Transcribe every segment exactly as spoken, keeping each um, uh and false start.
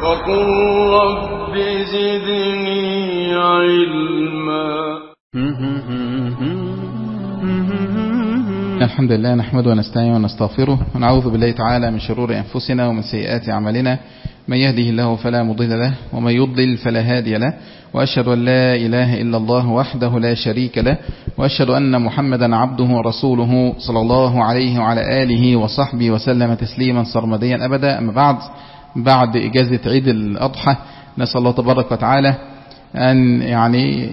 وقل رب زدني علما. الحمد لله نحمده ونستعينه ونستغفره ونعوذ بالله تعالى من شرور أنفسنا ومن سيئات أعمالنا، من يهده الله فلا مضل له ومن يضلل فلا هادي له، وأشهد أن لا إله إلا الله وحده لا شريك له، وأشهد أن محمدا عبده ورسوله صلى الله عليه وعلى آله وصحبه وسلم تسليما سرمديا أبدا. أما بعد، بعد إجازة عيد الأضحى نسأل الله تبارك وتعالى أن يعني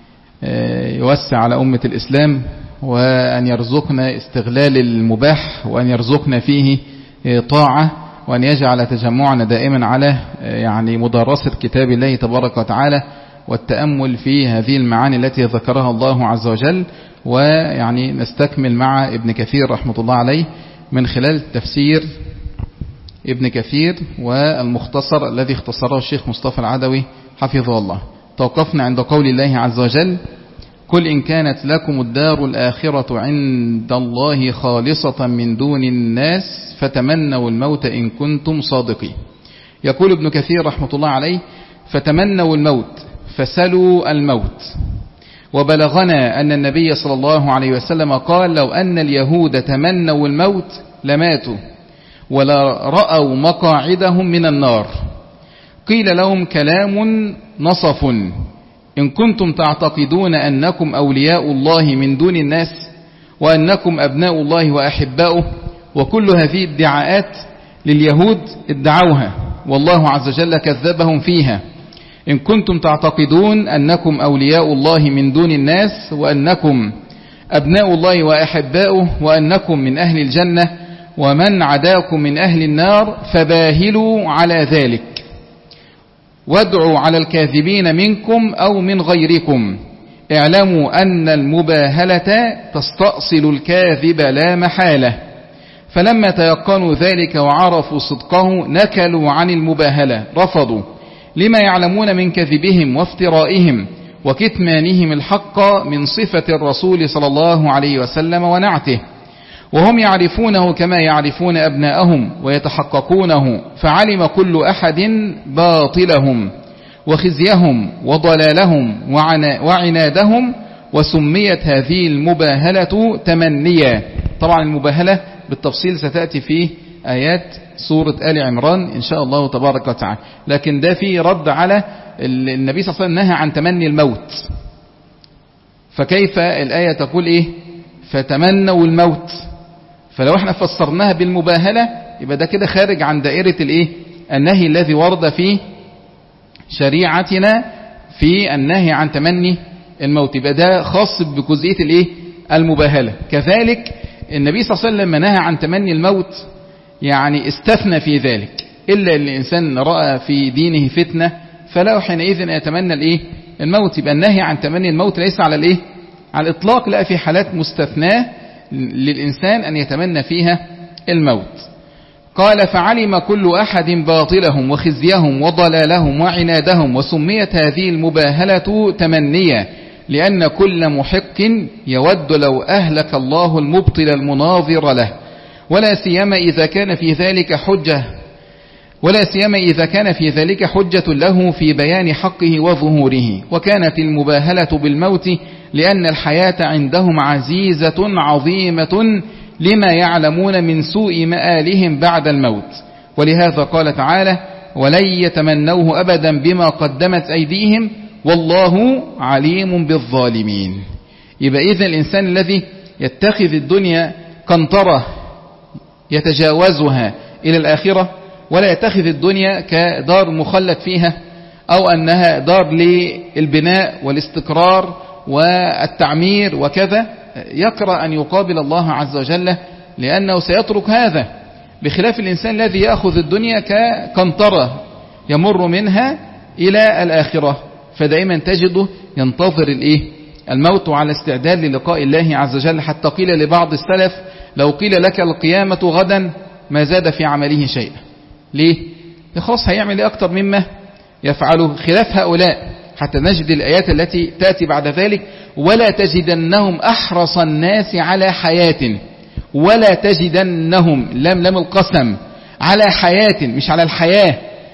يوسع على أمة الإسلام، وأن يرزقنا استغلال المباح، وأن يرزقنا فيه طاعة، وأن يجعل تجمعنا دائما على يعني مدارسة كتاب الله تبارك وتعالى والتأمل في هذه المعاني التي ذكرها الله عز وجل. ويعني نستكمل مع ابن كثير رحمة الله عليه من خلال تفسير ابن كثير والمختصر الذي اختصره الشيخ مصطفى العدوي حفظه الله. توقفنا عند قول الله عز وجل: قل إن كانت لكم الدار الآخرة عند الله خالصة من دون الناس فتمنوا الموت إن كنتم صادقين. يقول ابن كثير رحمة الله عليه: فتمنوا الموت، فسلوا الموت. وبلغنا أن النبي صلى الله عليه وسلم قال: لو أن اليهود تمنوا الموت لماتوا ولا رأوا مقاعدهم من النار. قيل لهم كلام نصف: إن كنتم تعتقدون أنكم أولياء الله من دون الناس وأنكم أبناء الله وأحباؤه. وكل هذه الدعاءات لليهود ادعوها والله عز وجل كذبهم فيها. إن كنتم تعتقدون أنكم أولياء الله من دون الناس وأنكم أبناء الله وأحباؤه وأنكم من أهل الجنة، ومن عداكم من أهل النار فباهلوا على ذلك، وادعوا على الكاذبين منكم أو من غيركم. اعلموا أن المباهلة تستأصل الكاذب لا محالة. فلما تيقنوا ذلك وعرفوا صدقه نكلوا عن المباهلة، رفضوا، لما يعلمون من كذبهم وافترائهم وكتمانهم الحق من صفة الرسول صلى الله عليه وسلم ونعته، وهم يعرفونه كما يعرفون أبناءهم ويتحققونه. فعلم كل أحد باطلهم وخزيهم وضلالهم وعنادهم، وسميت هذه المباهلة تمنيا. طبعا المباهلة بالتفصيل ستأتي في آيات سورة آل عمران إن شاء الله تبارك وتعالى، لكن ده في رد على النبي صلى الله عليه وسلم نهى عن تمني الموت. فكيف الآية تقول إيه؟ فتمنوا الموت. فلو احنا فسرناها بالمباهلة يبقى ده كده خارج عن دائرة الايه النهي الذي ورد في شريعتنا في النهي عن تمني الموت، يبقى ده خاص بجزئية الايه المباهلة. كذلك النبي صلى الله عليه وسلم نهى عن تمني الموت، يعني استثنى في ذلك إلا اللي الإنسان رأى في دينه فتنة فلا حينئذ يتمنى الايه الموت. يبقى النهي عن تمني الموت ليس على الايه على الإطلاق، لا، في حالات مستثناة للإنسان أن يتمنى فيها الموت. قال: فعلم كل أحد باطلهم وخزيهم وضلالهم وعنادهم، وسميت هذه المباهلة تمنيا، لأن كل محق يود لو أهلك الله المبطل المناظر له، ولا سيما إذا كان في ذلك حجة ولا سيما إذا كان في ذلك حجة له في بيان حقه وظهوره. وكانت المباهلة بالموت لأن الحياة عندهم عزيزة عظيمة لما يعلمون من سوء مآلهم بعد الموت. ولهذا قال تعالى: ولن يتمنوه أبدا بما قدمت أيديهم والله عليم بالظالمين. يبقى إذن الإنسان الذي يتخذ الدنيا قنطرة يتجاوزها إلى الآخرة، ولا يتخذ الدنيا كدار مخلد فيها، أو أنها دار للبناء والاستقرار والتعمير وكذا، يكره أن يقابل الله عز وجل، لأنه سيترك هذا، بخلاف الإنسان الذي يأخذ الدنيا كقنطرة يمر منها إلى الآخرة. فدائما تجده ينتظر الإيه الموت على استعداد للقاء الله عز وجل. حتى قيل لبعض السلف: لو قيل لك القيامة غدا ما زاد في عمله شيئا. ليه؟ خلاص هيعمل إيه أكتر مما يفعله، خلاف هؤلاء. حتى نجد الآيات التي تأتي بعد ذلك: ولا تجدنهم أحرص الناس على حياة، ولا تجدنهم لم لم القسم على حياة، مش على الحياة،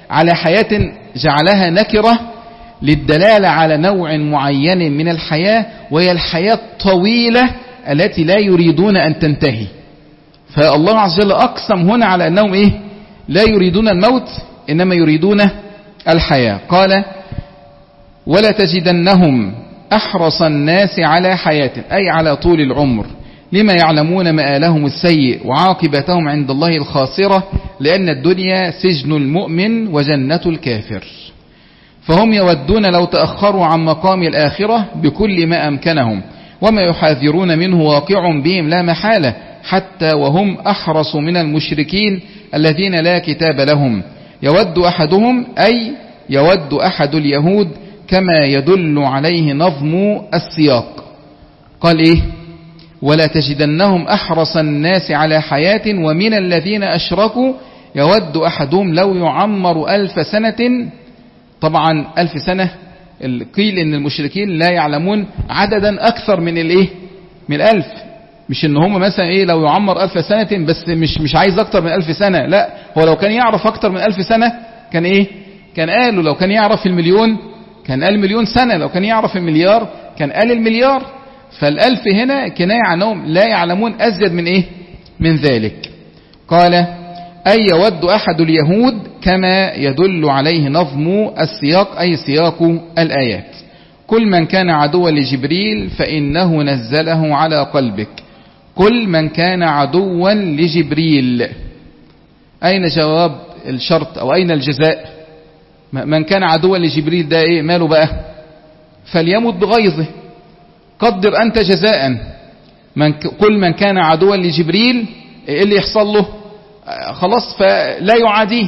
على حياة جعلها نكرة للدلالة على نوع معين من الحياة، وهي الحياة الطويلة التي لا يريدون أن تنتهي. فالله عز وجل أقسم هنا على أنهم إيه؟ لا يريدون الموت، إنما يريدون الحياة. قال ولا تجدنهم أحرص الناس على حياة، أي على طول العمر، لما يعلمون مآلهم السيء وعاقبتهم عند الله الخاسرة، لأن الدنيا سجن المؤمن وجنة الكافر. فهم يودون لو تأخروا عن مقام الآخرة بكل ما أمكنهم، وما يحاذرون منه واقع بهم لا محالة، حتى وهم أحرص من المشركين الذين لا كتاب لهم. يود أحدهم، أي يود أحد اليهود، كما يدل عليه نظم السياق. قال إيه؟ ولا تجدنهم أحرص الناس على حياة ومن الذين أشركوا يود أحدهم لو يعمر ألف سنة. طبعا ألف سنة قيل إن المشركين لا يعلمون عددا أكثر من الإيه؟ من الألف. مش إن هم مثلا إيه لو يعمر ألف سنة بس مش مش عايز أكتر من ألف سنة، لا، هو لو كان يعرف أكتر من ألف سنة كان إيه؟ كان قالوا. لو كان يعرف المليون كان قال مليون سنة، لو كان يعرف المليار كان قال المليار. فالألف هنا كناية عنهم لا يعلمون أزيد من إيه؟ من ذلك. قال أي يود أحد اليهود، كما يدل عليه نظم السياق، أي سياق الآيات. كل من كان عدوا لجبريل فإنه نزله على قلبك. كل من كان عدوا لجبريل، أين جواب الشرط أو أين الجزاء؟ من كان عدوا لجبريل ده إيه ماله بقى؟ فليمت بغيظه. قدر أنت جزاء. من كل من كان عدوا لجبريل إيه اللي يحصل له؟ خلاص فلا يعاديه.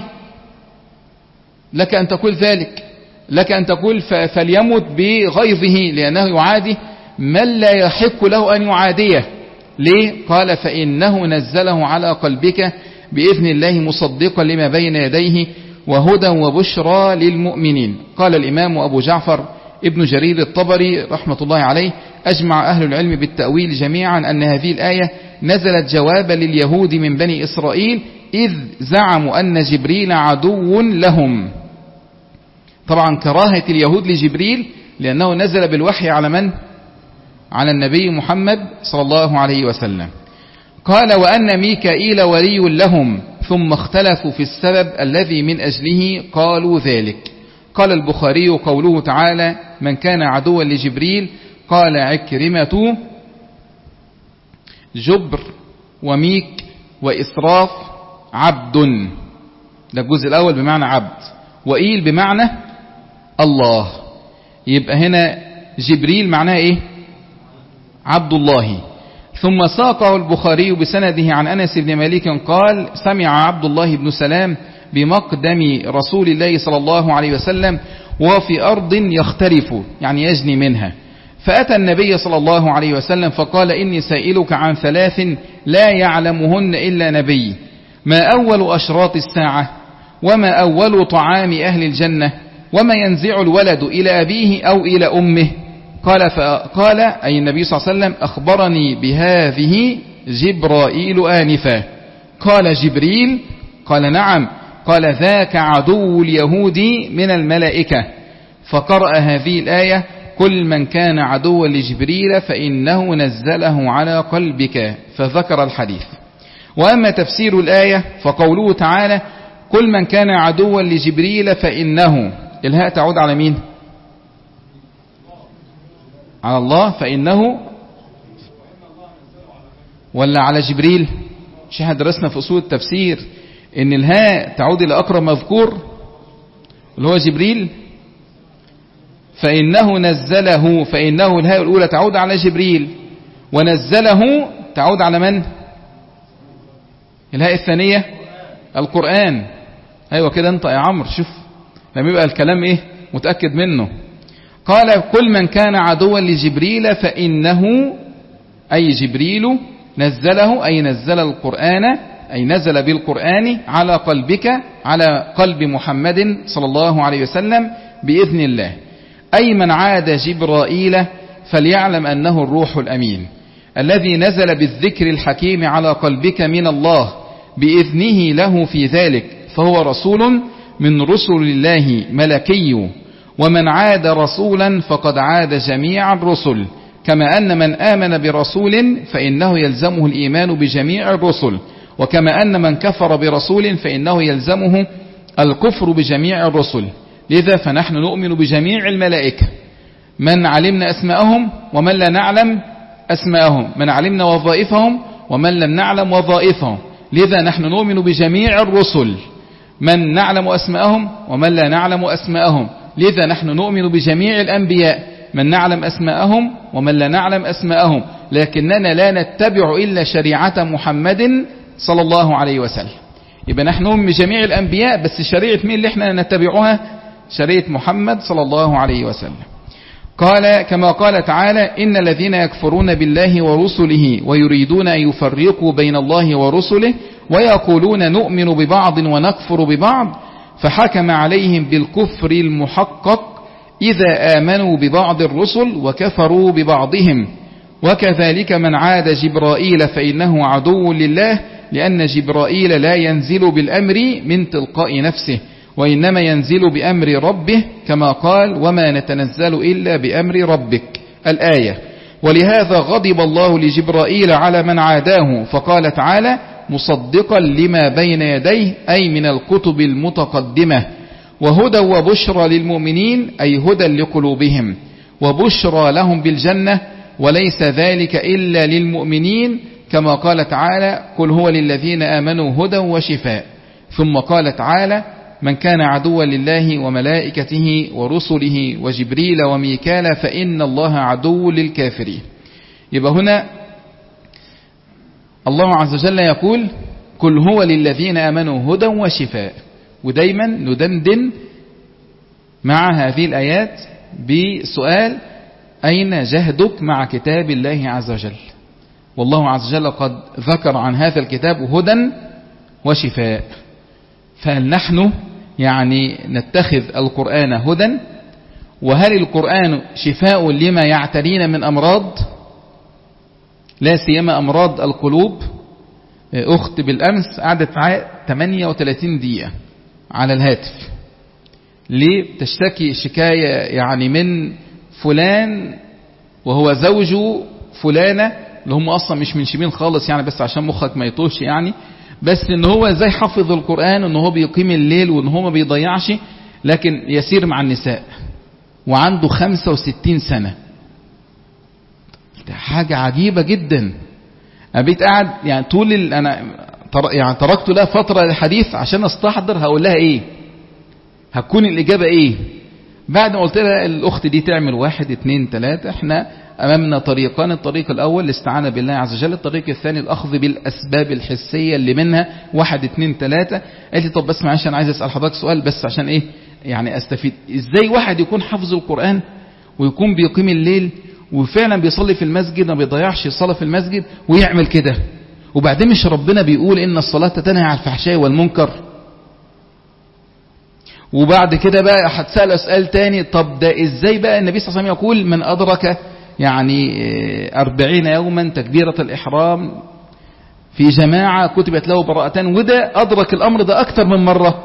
لك أن تقول ذلك، لك أن تقول فليمت بغيظه، لأنه يعادي من لا يحق له أن يعاديه. ليه؟ قال فإنه نزله على قلبك بإذن الله مصدقا لما بين يديه وهدى وبشرى للمؤمنين. قال الإمام أبو جعفر ابن جرير الطبري رحمة الله عليه: أجمع أهل العلم بالتأويل جميعا أن هذه الآية نزلت جوابا لليهود من بني إسرائيل إذ زعموا أن جبريل عدو لهم. طبعا كراهة اليهود لجبريل لأنه نزل بالوحي على من؟ على النبي محمد صلى الله عليه وسلم. قال وأن ميكائيل ولي لهم، ثم اختلفوا في السبب الذي من أجله قالوا ذلك. قال البخاري قوله تعالى من كان عدوا لجبريل، قال عكرمة جبر وميك وإسراف عبد، ده الجزء الأول بمعنى عبد، وإيل بمعنى الله. يبقى هنا جبريل معناه إيه؟ عبد الله. ثم ساقه البخاري بسنده عن أنس بن مالك قال سمع عبد الله بن سلام بمقدم رسول الله صلى الله عليه وسلم وفي أرض يختلف، يعني يجني منها، فأتى النبي صلى الله عليه وسلم فقال إني سائلك عن ثلاث لا يعلمهن إلا نبي، ما أول أشراط الساعة، وما أول طعام أهل الجنة، وما ينزع الولد إلى أبيه أو إلى أمه. قال فقال أي النبي صلى الله عليه وسلم أخبرني بهذه جبرائيل آنفا. قال جبريل؟ قال نعم. قال ذاك عدو اليهود من الملائكة. فقرأ هذه الآية كل من كان عدوا لجبريل فإنه نزله على قلبك، فذكر الحديث. وأما تفسير الآية فقوله تعالى كل من كان عدوا لجبريل فإنه، الهاء تعود على مين؟ على الله. فإنه ولا على جبريل؟ مش احنا درسنا في أصول التفسير إن الهاء تعود إلى أقرب مذكور اللي هو جبريل. فإنه نزله، فإنه الهاء الأولى تعود على جبريل، ونزله تعود على من؟ الهاء الثانية القرآن. أيوة كده أنت يا عمرو، شوف لما يبقى الكلام إيه متأكد منه. قال كل من كان عدوا لجبريل فإنه أي جبريل نزله، أي نزل القرآن، أي نزل بالقرآن على قلبك، على قلب محمد صلى الله عليه وسلم بإذن الله. أي من عاد جبرائيل فليعلم أنه الروح الأمين الذي نزل بالذكر الحكيم على قلبك من الله بإذنه له في ذلك، فهو رسول من رسل الله ملكي، ومن عاد رسولا فقد عاد جميع الرسل، كما أن من آمن برسول فإنه يلزمه الإيمان بجميع الرسل، وكما أن من كفر برسول فإنه يلزمه الكفر بجميع الرسل. لذا فنحن نؤمن بجميع الملائكة، من علمنا أسماءهم ومن لا نعلم أسماءهم، من علمنا وظائفهم ومن لم نعلم وظائفهم. لذا نحن نؤمن بجميع الرسل، من نعلم أسماءهم ومن لا نعلم أسماءهم. لذا نحن نؤمن بجميع الأنبياء، من نعلم أسماءهم ومن لا نعلم أسماءهم، لكننا لا نتبع إلا شريعة محمد صلى الله عليه وسلم. يبقى نحن نؤمن بجميع الأنبياء، بس شريعة مين اللي احنا نتبعها؟ شريعة محمد صلى الله عليه وسلم. قال كما قال تعالى: إن الذين يكفرون بالله ورسله ويريدون أن يفرقوا بين الله ورسله ويقولون نؤمن ببعض ونكفر ببعض، فحكم عليهم بالكفر المحقق إذا آمنوا ببعض الرسل وكفروا ببعضهم. وكذلك من عاد جبرائيل فإنه عدو لله، لأن جبرائيل لا ينزل بالأمر من تلقاء نفسه، وإنما ينزل بأمر ربه، كما قال: وما نتنزل إلا بأمر ربك، الآية. ولهذا غضب الله لجبرائيل على من عاداه، فقال تعالى: مصدقا لما بين يديه، أي من الكتب المتقدمة، وهدى وبشرى للمؤمنين، أي هدى لقلوبهم، وبشرى لهم بالجنة، وليس ذلك إلا للمؤمنين، كما قال تعالى: قل هو للذين آمنوا هدى وشفاء. ثم قال تعالى: من كان عدوا لله وملائكته ورسله وجبريل وميكال فإن الله عدو للكافرين. يبقى هنا الله عز وجل يقول: قل هو للذين آمنوا هدى وشفاء. ودايما ندندن مع هذه الآيات بسؤال: أين جهدك مع كتاب الله عز وجل؟ والله عز وجل قد ذكر عن هذا الكتاب هدى وشفاء، فهل نحن يعني نتخذ القرآن هدى؟ وهل القرآن شفاء لما يعترينا من أمراض، لا سيما أمراض القلوب؟ أخت بالأمس قعدت ثمانية وثلاثين دقيقة على الهاتف، ليه؟ تشتكي شكاية يعني من فلان وهو زوج فلانة، اللي هم أصلا مش منشبين خالص يعني، بس عشان مخك ما يطوش يعني، بس ان هو ازاي حفظ القرآن، ان هو بيقيم الليل، وان هو ما بيضيعش، لكن يسير مع النساء، وعنده خمسة وستين سنة. ده حاجة عجيبة جدا. أبيت قاعد يعني طول ال... أنا تر... يعني تركت لها فترة الحديث عشان استحضر هقول لها ايه، هتكون الإجابة ايه. بعد ما قلت لها الأخت دي تعمل واحد اتنين تلاتة، احنا أمامنا طريقان: الطريق الأول الاستعانة بالله عز وجل، الطريق الثاني الأخذ بالأسباب الحسية اللي منها واحد اتنين تلاتة. قالت لي: طب بس معلش أنا عايز أسأل حضرتك سؤال بس عشان إيه يعني أستفيد. إزاي واحد يكون حافظ القرآن ويكون بيقيم الليل وفعلا بيصلي في المسجد، ما بيضيعش الصلاة في المسجد، ويعمل كده؟ وبعدين مش ربنا بيقول إن الصلاة تنهى عن الفحشاء والمنكر؟ وبعد كده بقى هتسأل سؤال تاني: طب ده إزاي بقى النبي صلى الله عليه وسلم يقول من أدرك يعني أربعين يوما تكبيرة الإحرام في جماعة كتبت له براءتان، وده أدرك الأمر ده أكثر من مرة.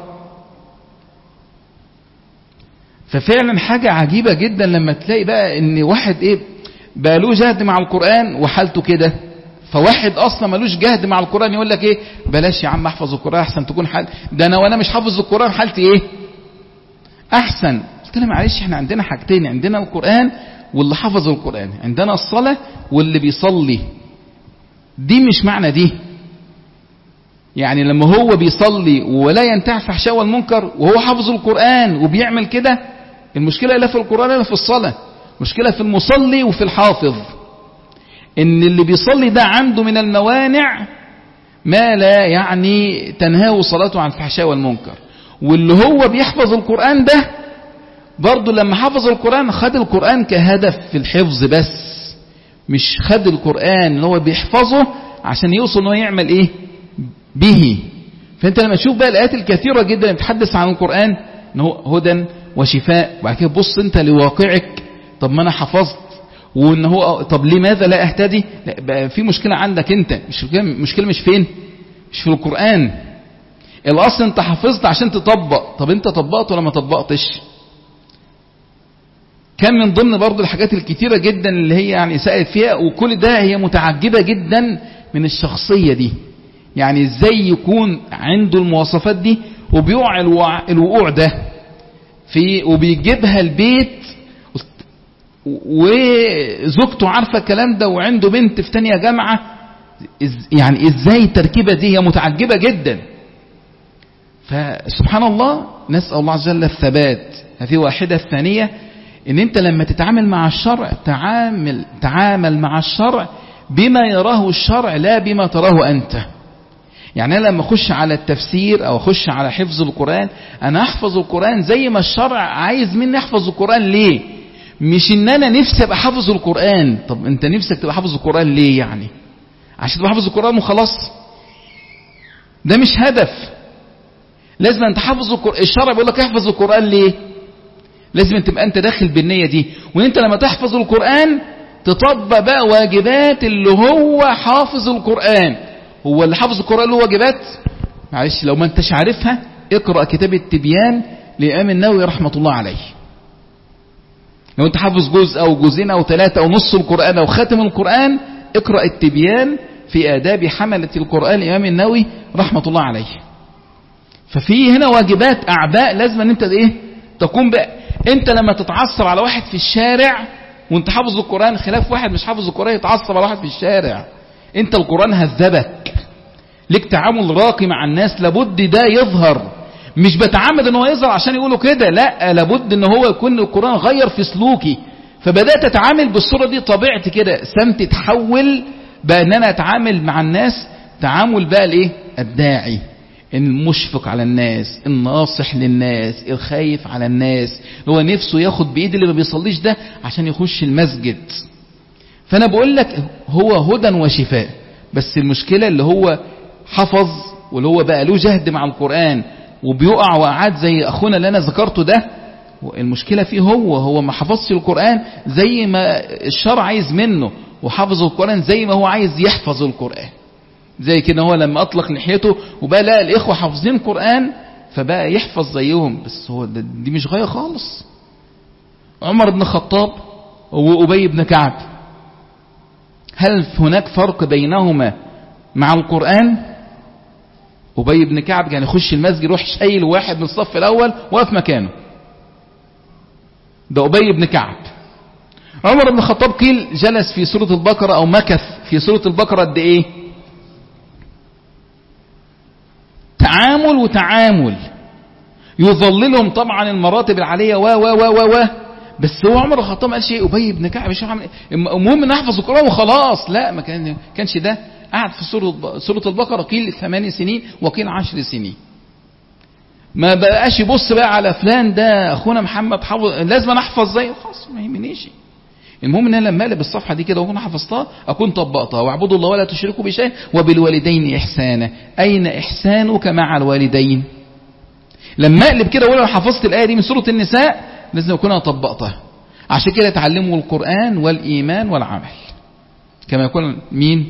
ففعلا حاجة عجيبة جدا لما تلاقي بقى ان واحد ايه بقى له جهد مع القرآن وحالته كده، فواحد اصلا ملوش جهد مع القرآن يقول لك ايه بلاش يا عم احفظ القرآن احسن تكون حال ده، انا وانا مش حافظ القرآن حالتي ايه احسن. قلت له معلش احنا عندنا حاجتين، عندنا القرآن واللي حفظ القرآن، عندنا الصلاة واللي بيصلي. دي مش معنى دي يعني لما هو بيصلي ولا ينتهي الفحشاء والمنكر وهو حافظ القرآن وبيعمل كده، المشكلة لا في القرآن ولا في الصلاة، مشكلة في المصلي وفي الحافظ. ان اللي بيصلي ده عنده من الموانع ما لا يعني تنهاه صلاته عن الفحشاء والمنكر، واللي هو بيحفظ القرآن ده برضه لما حفظ القرآن خد القرآن كهدف في الحفظ بس، مش خد القرآن اللي هو بيحفظه عشان يوصل انه يعمل ايه به. فانت لما تشوف بقى الآيات الكثيرة جدا اللي بتحدث عن القرآن ان هو هدى وشفاء، وبعد كده بص انت لواقعك، طب ما انا حفظت وان هو طب لماذا لا اهتدي؟ لا بقى في مشكلة عندك انت، مش مشكلة مش فين، مش في القرآن. الأصل أنت حفظت عشان تطبق. طب أنت طبقت ولا ما طبقتش؟ كان من ضمن برضو الحاجات الكتيرة جدا اللي هي يعني سألت فيها، وكل ده هي متعجبة جدا من الشخصية دي، يعني ازاي يكون عنده المواصفات دي وبيوقع الوقوع ده في وبيجيبها البيت، وزوجته عارفة الكلام ده، وعنده بنت في تانية جامعة. يعني ازاي التركيبة دي؟ هي متعجبة جدا. فسبحان الله، نسأل الله عز وجل الثبات. هذه واحدة. الثانية ان انت لما تتعامل مع الشرع تعامل تعامل مع الشرع بما يراه الشرع لا بما تراه انت. يعني انا لما اخش على التفسير او اخش على حفظ القرآن، انا احفظ القرآن زي ما الشرع عايز مني احفظ القرآن. ليه؟ مش ان انا نفسي ابقى حافظ القرآن. طب انت نفسك تبقى حافظ القرآن ليه؟ يعني عشان تبقى حافظ القرآن وخلاص؟ ده مش هدف. لازم انت حافظ القرآن. الشرع بيقول لك احفظ القرآن ليه؟ لازم تبقى انت داخل بالنية دي، وانت لما تحفظ القرآن تطبق بقى واجبات اللي هو حافظ القرآن. هو اللي حافظ القرآن له واجبات. معلش لو ما انتش عارفها اقرأ كتاب التبيان للإمام النووي رحمة الله عليه. لو انت حافظ جزء او جزئين او ثلاثة او نص القرآن او خاتم القرآن، اقرأ التبيان في آداب حملة القرآن للإمام النووي رحمة الله عليه. ففي هنا واجبات أعباء لازم ان انت ايه تقوم بقى. انت لما تتعصب على واحد في الشارع وانت حافظ القرآن، خلاف واحد مش حافظ القرآن يتعصب على واحد في الشارع. انت القرآن هذبك، ليك تعامل راقي مع الناس، لابد ده يظهر. مش بتعمد ان هو يظهر عشان يقولوا كده، لا، لابد ان هو يكون القرآن غير في سلوكي. فبدأت اتعامل بالصورة دي، طبيعتي كده سمتي تحول بقى ان انا اتعامل مع الناس تعامل بقى الايه الداعي، المشفق على الناس، الناصح للناس، الخايف على الناس، هو نفسه ياخد بإيد اللي ما بيصليش ده عشان يخش المسجد. فأنا بقول لك هو هدى وشفاء. بس المشكلة اللي هو حفظ واللي هو بقى له جهد مع القرآن وبيقع وقعات زي أخونا اللي أنا ذكرته ده، المشكلة فيه هو هو ما حفظش القرآن زي ما الشرع عايز منه، وحفظ القرآن زي ما هو عايز يحفظ القرآن. زي كده هو لما أطلق لحيته وبقى لا الإخوة حافظين قرآن فبقى يحفظ زيهم، بس هو دي مش غاية خالص. عمر بن الخطاب وأبي بن كعب، هل هناك فرق بينهما مع القرآن؟ أبي بن كعب كان يخش المسجد يروح شايل واحد من الصف الأول وقف مكانه، ده أبي بن كعب. عمر بن الخطاب قيل جلس في سورة البقرة أو مكث في سورة البقرة قد إيه؟ تعامل وتعامل، يظللهم طبعا المراتب العالية و و و و و بس هو عمر الخطاب قال شيء أبي بن كعب مش عامل. المهم ان احفظ القرآن وخلاص، لا، ما كان كانش ده. قعد في سورة سورة البقرة قيل ثمان سنين وقيل عشر سنين. ما بقاش يبص بقى على فلان ده اخونا محمد حافظ لازم انا احفظ زيه، خلاص ما يهمنيش. المهم ان انا لما اقلب الصفحه دي كده واكون حفظتها اكون طبقتها. واعبدوا الله ولا تشركوا بشيء وبالوالدين احسانا. اين احسانك مع الوالدين؟ لما اقلب كده واقول حفظت الايه دي من سوره النساء لازم اكون طبقتها. عشان كده تعلموا القران والايمان والعمل. كما يقول مين؟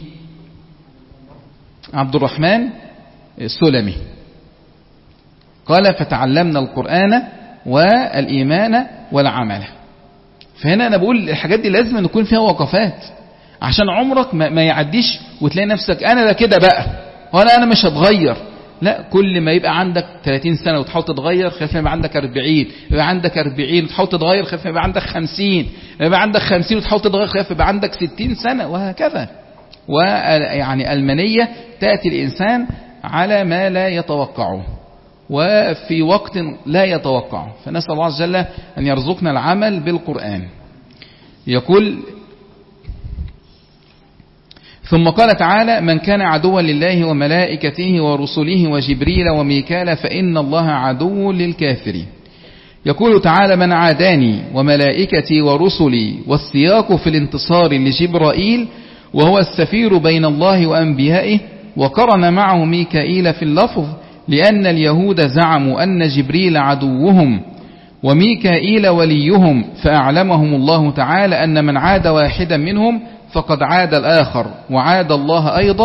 عبد الرحمن السلمي قال فتعلمنا القرآن والإيمان والعمل. فهنا أنا بقول الحاجات دي لازم نكون فيها وقفات عشان عمرك ما يعديش وتلاقي نفسك أنا ده كده بقى وأنا أنا مش هتغير. لا، كل ما يبقى عندك ثلاثين سنة وتحاول تتغير خاف ما يبقى عندك أربعين، يبقى عندك أربعين وتحاول تتغير خاف ما يبقى عندك خمسين، يبقى عندك خمسين وتحاول تتغير خاف يبقى عندك ستين سنة، وهكذا. ويعني المنية تأتي الإنسان على ما لا يتوقعه وفي وقت لا يتوقعه. فنسأل الله عز وجل أن يرزقنا العمل بالقرآن. يقول ثم قال تعالى من كان عدوا لله وملائكته ورسله وجبريل وميكال فإن الله عدو للكافرين. يقول تعالى من عاداني وملائكتي ورسلي، والسياق في الانتصار لجبرائيل وهو السفير بين الله وأنبيائه، وقرن معه ميكائيل في اللفظ لأن اليهود زعموا أن جبريل عدوهم وميكائيل وليهم، فأعلمهم الله تعالى أن من عاد واحدا منهم فقد عاد الآخر وعاد الله أيضا،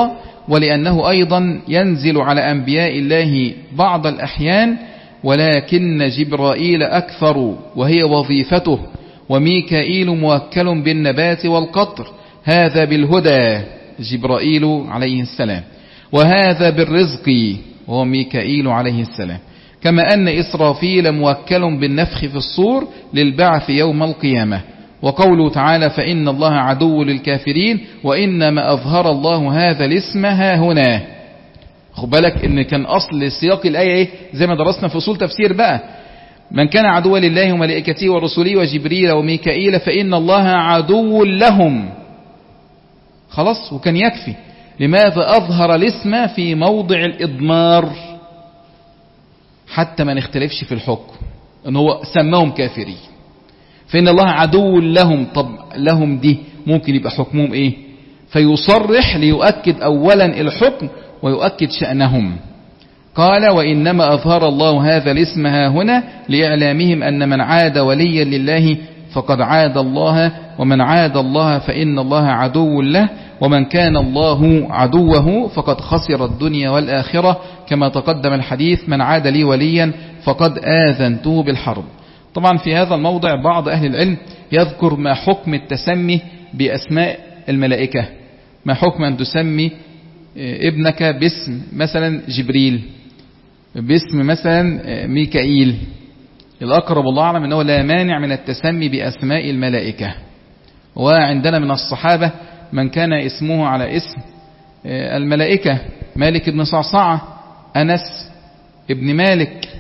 ولأنه أيضا ينزل على أنبياء الله بعض الأحيان، ولكن جبرائيل أكثر وهي وظيفته، وميكائيل موكل بالنبات والقطر، هذا بالهدى جبرائيل عليه السلام، وهذا بالرزق وهو ميكائيل عليه السلام، كما أن إسرافيل موكل بالنفخ في الصور للبعث يوم القيامة. وقوله تعالى فإن الله عدو للكافرين وإنما أظهر الله هذا الاسم ها هنا. خد بالك إن كان أصل سياق الآية إيه؟ زي ما درسنا في أصول تفسير بقى، من كان عدوا لله وملائكته ورسله وجبريل وميكائيل فإن الله عدو لهم. خلاص، وكان يكفي. لماذا أظهر الاسم في موضع الإضمار حتى ما نختلفش في الحكم إن هو سماهم كافرين؟ فإن الله عدو لهم. طب لهم دي ممكن يبقى حكمهم إيه؟ فيصرح ليؤكد أولا الحكم ويؤكد شأنهم. قال وإنما أظهر الله هذا الاسم ها هنا لإعلامهم أن من عاد وليا لله فقد عاد الله، ومن عاد الله فإن الله عدو له، ومن كان الله عدوه فقد خسر الدنيا والآخرة، كما تقدم الحديث من عاد لي وليا فقد آذنته بالحرب. طبعا في هذا الموضع بعض أهل العلم يذكر ما حكم التسمي بأسماء الملائكة. ما حكم أن تسمي ابنك باسم مثلا جبريل، باسم مثلا ميكائيل؟ الأقرب الله أعلم أنه لا مانع من التسمي بأسماء الملائكة. وعندنا من الصحابة من كان اسمه على اسم الملائكة، مالك بن صعصعة، أنس ابن مالك،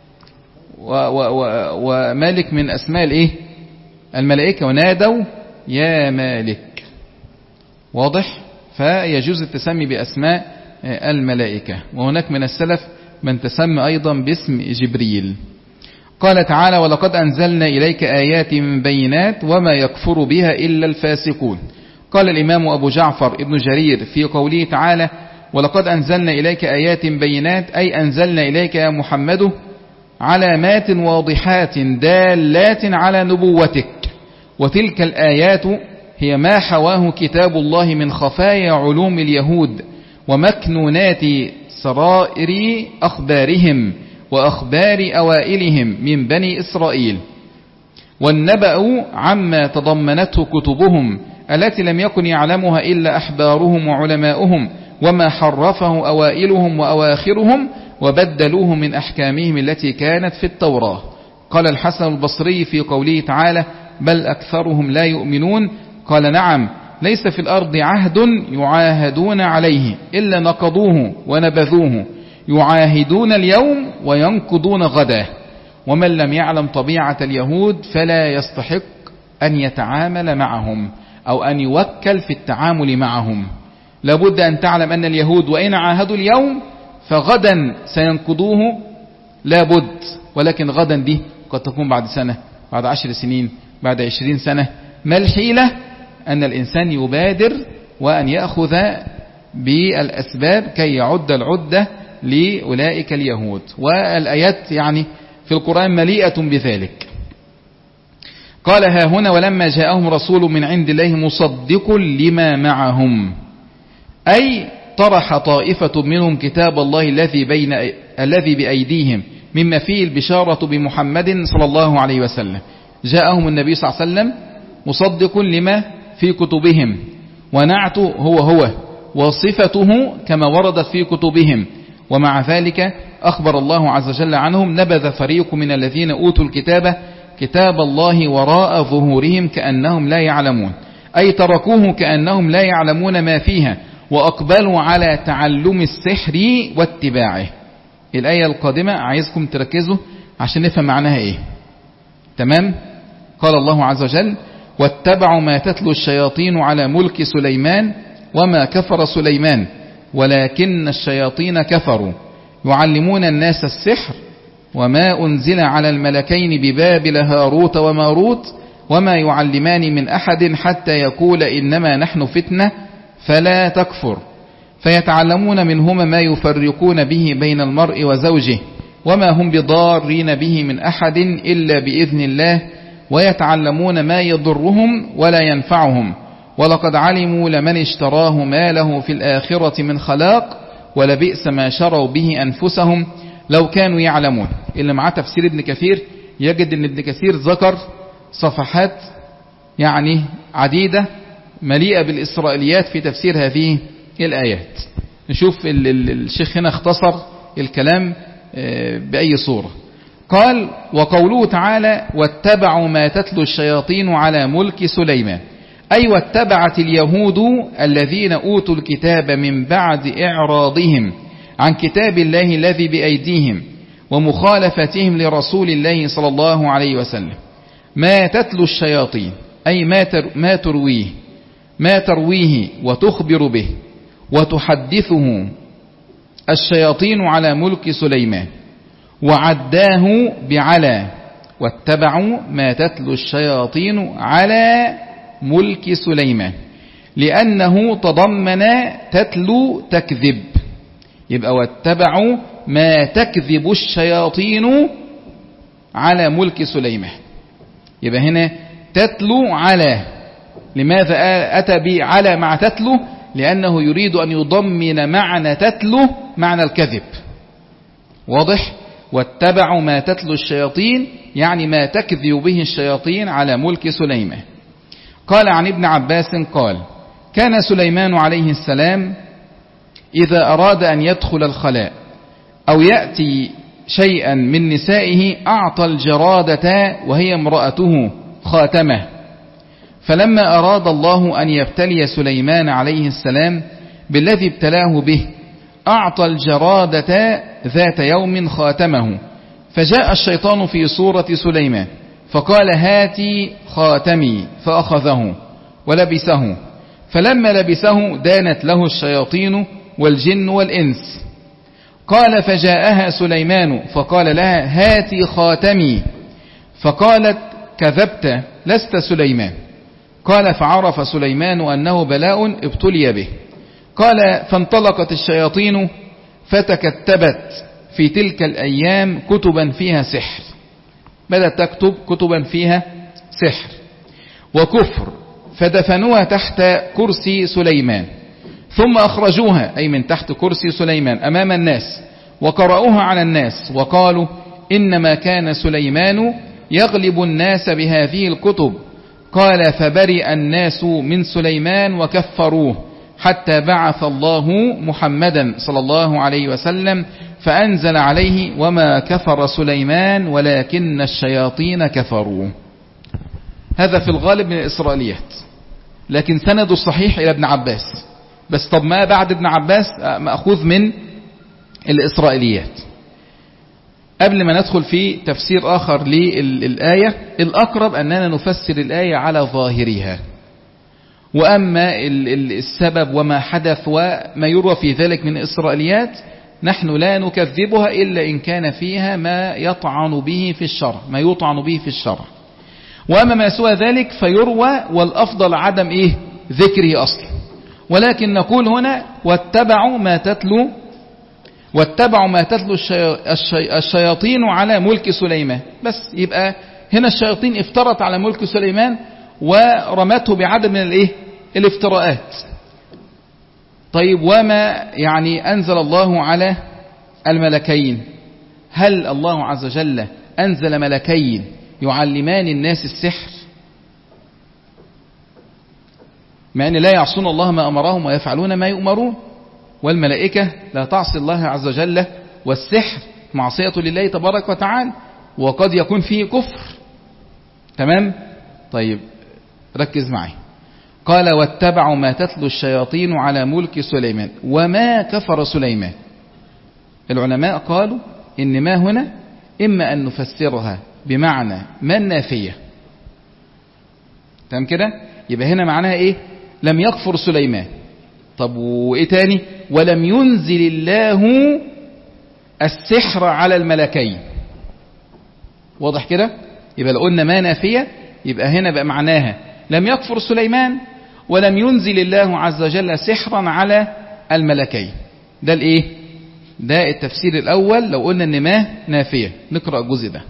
ومالك من أسماء الإيه؟ الملائكة، ونادوا يا مالك. واضح؟ فيجوز التسمي بأسماء الملائكة. وهناك من السلف من تسمى أيضا باسم جبريل. قال تعالى ولقد أنزلنا إليك آيات بينات وما يكفر بها إلا الفاسقون. قال الإمام أبو جعفر ابن جرير في قوله تعالى ولقد أنزلنا إليك آيات بينات، أي أنزلنا إليك يا محمد علامات واضحات دالات على نبوتك، وتلك الآيات هي ما حواه كتاب الله من خفايا علوم اليهود ومكنونات سرائر أخبارهم وأخبار أوائلهم من بني إسرائيل، والنبأ عما تضمنته كتبهم التي لم يكن يعلمها إلا أحبارهم وعلماؤهم، وما حرفه أوائلهم وأواخرهم وبدلوه من أحكامهم التي كانت في التوراة. قال الحسن البصري في قوله تعالى بل أكثرهم لا يؤمنون، قال نعم، ليس في الأرض عهد يعاهدون عليه إلا نقضوه ونبذوه، يعاهدون اليوم وينقضون غدا، ومن لم يعلم طبيعة اليهود فلا يستحق أن يتعامل معهم أو أن يوكل في التعامل معهم. لابد أن تعلم أن اليهود وإن عاهدوا اليوم فغدا سينقضوه لابد، ولكن غدا دي قد تكون بعد سنة، بعد عشر سنين، بعد عشرين سنة. ما الحيلة؟ أن الإنسان يبادر وأن يأخذ بالأسباب كي يعد العدة لأولئك اليهود. والآيات يعني في القرآن مليئة بذلك. قال ها هنا ولما جاءهم رسول من عند الله مصدق لما معهم، أي طرح طائفة منهم كتاب الله الذي بين الذي بأيديهم مما فيه البشارة بمحمد صلى الله عليه وسلم. جاءهم النبي صلى الله عليه وسلم مصدق لما في كتبهم، ونعته هو هو وصفته كما وردت في كتبهم، ومع ذلك أخبر الله عز وجل عنهم نبذ فريق من الذين أوتوا الكتاب كتاب الله وراء ظهورهم كأنهم لا يعلمون، أي تركوه كأنهم لا يعلمون ما فيها، وأقبلوا على تعلم السحر واتباعه. الآية القادمة عايزكم تركزوا عشان نفهم معناها إيه. تمام؟ قال الله عز وجل واتبعوا ما تتلو الشياطين على ملك سليمان وما كفر سليمان ولكن الشياطين كفروا يعلمون الناس السحر وما أنزل على الملكين ببابل هاروت وماروت وما يعلمان من أحد حتى يقول إنما نحن فتنة فلا تكفر، فيتعلمون منهما ما يفرقون به بين المرء وزوجه وما هم بضارين به من أحد إلا بإذن الله، ويتعلمون ما يضرهم ولا ينفعهم، ولقد علموا لمن اشتراه ما له في الآخرة من خلاق ولبئس ما شروا به أنفسهم لو كانوا يعلمون. اللي معاه تفسير ابن كثير يجد أن ابن كثير ذكر صفحات يعني عديدة مليئة بالإسرائيليات في تفسير هذه الآيات. نشوف الشيخ هنا اختصر الكلام بأي صورة. قال: وقوله تعالى: واتبعوا ما تتلو الشياطين على ملك سليمان، أي واتبعت اليهود الذين أوتوا الكتاب من بعد إعراضهم عن كتاب الله الذي بأيديهم ومخالفتهم لرسول الله صلى الله عليه وسلم ما تتلو الشياطين، أي ما ترويه ما ترويه وتخبر به وتحدثه الشياطين على ملك سليمان، وعداه بعلى واتبعوا ما تتلو الشياطين على ملك سليمان، لأنه تضمن تتلو تكذب. يبقى واتبعوا ما تكذب الشياطين على ملك سليمان. يبقى هنا تتلو على، لماذا أتى بعلى مع تتلو؟ لأنه يريد أن يضمن معنى تتلو معنى الكذب. واضح؟ واتبعوا ما تتلو الشياطين يعني ما تكذب به الشياطين على ملك سليمان. قال عن ابن عباس قال: كان سليمان عليه السلام إذا أراد أن يدخل الخلاء أو يأتي شيئا من نسائه أعطى الجرادة وهي امرأته خاتمه. فلما أراد الله أن يبتلي سليمان عليه السلام بالذي ابتلاه به أعطى الجرادة ذات يوم خاتمه، فجاء الشيطان في صورة سليمان فقال: هاتي خاتمي، فأخذه ولبسه. فلما لبسه دانت له الشياطين والجن والإنس. قال: فجاءها سليمان فقال لها: هاتي خاتمي، فقالت: كذبت، لست سليمان. قال: فعرف سليمان أنه بلاء ابتلي به. قال: فانطلقت الشياطين فتكتبت في تلك الأيام كتبا فيها سحر، بدأت تكتب كتبا فيها سحر وكفر، فدفنوها تحت كرسي سليمان، ثم أخرجوها أي من تحت كرسي سليمان أمام الناس وقرأوها على الناس وقالوا: إنما كان سليمان يغلب الناس بهذه الكتب. قال: فبرئ الناس من سليمان وكفروه حتى بعث الله محمدا صلى الله عليه وسلم فأنزل عليه: وما كفر سليمان ولكن الشياطين كفروا. هذا في الغالب من الإسرائيليات، لكن سند الصحيح إلى ابن عباس. بس طب ما بعد ابن عباس مأخوذ من الإسرائيليات. قبل ما ندخل في تفسير آخر للآية، الأقرب أننا نفسر الآية على ظاهرها، وأما السبب وما حدث وما يروى في ذلك من إسرائيليات نحن لا نكذبها إلا إن كان فيها ما يطعن به في الشرع ما يطعن به في الشرع وأما ما سوى ذلك فيروى، والأفضل عدم إيه ذكره أصلا. ولكن نقول هنا: واتبعوا ما تتلو واتبعوا ما تتلو الشياطين على ملك سليمان. بس يبقى هنا الشياطين افترت على ملك سليمان ورمته بعدد من الايه الافتراءات. طيب وما يعني أنزل الله على الملكين؟ هل الله عز وجل أنزل ملكين يعلمان الناس السحر؟ مع أن لا يعصون الله ما أمرهم ويفعلون ما يؤمرون، والملائكة لا تعصي الله عز وجل، والسحر معصية لله تبارك وتعالى، وقد يكون فيه كفر. تمام؟ طيب ركز معي. قال: واتبعوا ما تتلو الشياطين على ملك سليمان وما كفر سليمان. العلماء قالوا إن ما هنا إما أن نفسرها بمعنى ما النافية. تمام كده؟ يبقى هنا معناها إيه؟ لم يكفر سليمان. طب وإيه تاني؟ ولم ينزل الله السحر على الملكين. واضح كده؟ يبقى لو قلنا ما نافية يبقى هنا بقى معناها لم يكفر سليمان ولم ينزل الله عز وجل سحرا على الملكين. ده الايه؟ ده التفسير الأول لو قلنا ان ما نافية. نقرأ الجزء ده.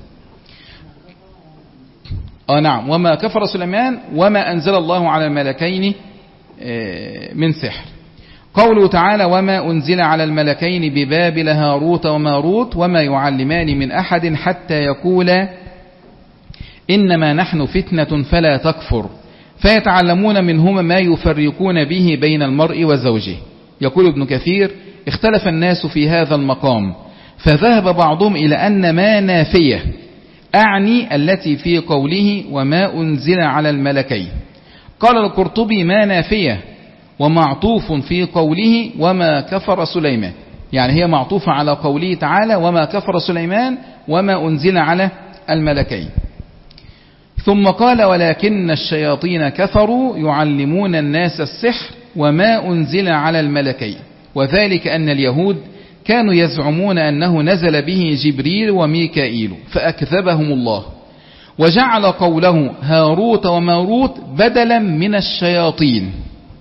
اه نعم. وما كفر سليمان وما أنزل الله على الملكين من سحر. قوله تعالى وما أنزل على الملكين ببابل هاروت وماروت وما يعلمان من أحد حتى يقولا إنما نحن فتنة فلا تكفر فيتعلمون منهما ما يفرقون به بين المرء وزوجه. يقول ابن كثير اختلف الناس في هذا المقام فذهب بعضهم إلى أن ما نافية أعني التي في قوله وما أنزل على الملكين. قال القرطبي ما نافية ومعطوف في قوله وما كفر سليمان، يعني هي معطوفة على قوله تعالى وما كفر سليمان وما أنزل على الملكين. ثم قال ولكن الشياطين كفروا يعلمون الناس السحر وما أنزل على الملكين وذلك أن اليهود كانوا يزعمون أنه نزل به جبريل وميكائيل فأكذبهم الله وجعل قوله هاروت وماروت بدلا من الشياطين.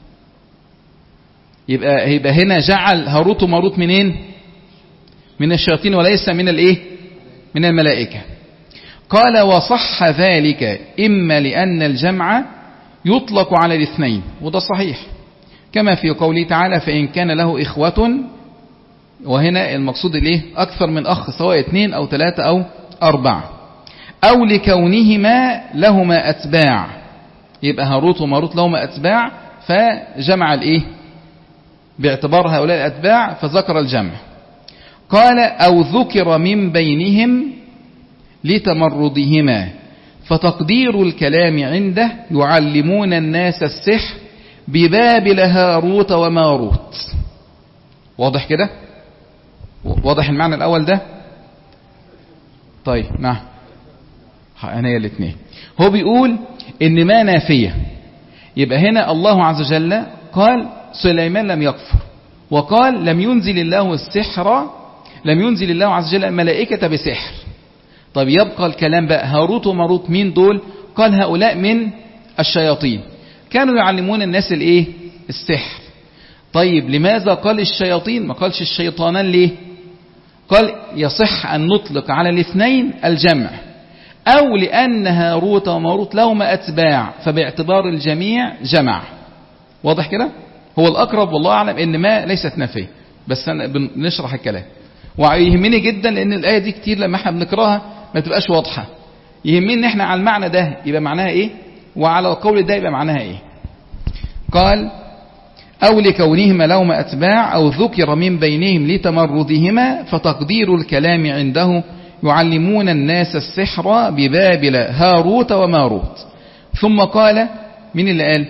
يبقى, يبقى هنا جعل هاروت وماروت منين؟ من الشياطين وليس من الايه؟ من الملائكة. قال وصح ذلك إما لأن الجمع يطلق على الاثنين وده صحيح كما في قوله تعالى فإن كان له إخوة، وهنا المقصود الايه؟ أكثر من أخ سواء اثنين أو ثلاثة أو أربعة، أو لكونهما لهما أتباع، يبقى هاروت وماروت لهما أتباع فجمع الايه؟ باعتبار هؤلاء الأتباع فذكر الجمع. قال أو ذكر من بينهم لتمردهما فتقدير الكلام عنده يعلمون الناس السحر ببابل هاروت وماروت. واضح كده؟ واضح المعنى الأول ده؟ طيب نعم أنا يا الاثنين. هو بيقول إن ما نافية، يبقى هنا الله عز وجل قال سليمان لم يكفر وقال لم ينزل الله السحر لم ينزل الله عز وجل الملائكة بسحر. طب يبقى الكلام بقى هاروت وماروت مين دول؟ قال هؤلاء من الشياطين كانوا يعلمون الناس الايه؟ السحر. طيب لماذا قال الشياطين ما قالش الشيطانان ليه؟ قال يصح أن نطلق على الاثنين الجمع، أو لأن هاروت وماروت لهما أتباع فباعتبار الجميع جمع. واضح كده؟ هو الأقرب والله أعلم إن ما ليست نافية، بس أنا بنشرح الكلام ويهمني جدا لأن الآية دي كتير لما احنا بنقراها ما تبقاش واضحة. يهمني إن احنا على المعنى ده يبقى معناها إيه وعلى القول ده يبقى معناها إيه. قال أو لكونهما لهما أتباع أو ذكر من بينهم لتمردهما فتقدير الكلام عنده يعلمون الناس السحر ببابل هاروت وماروت. ثم قال من اللي قال؟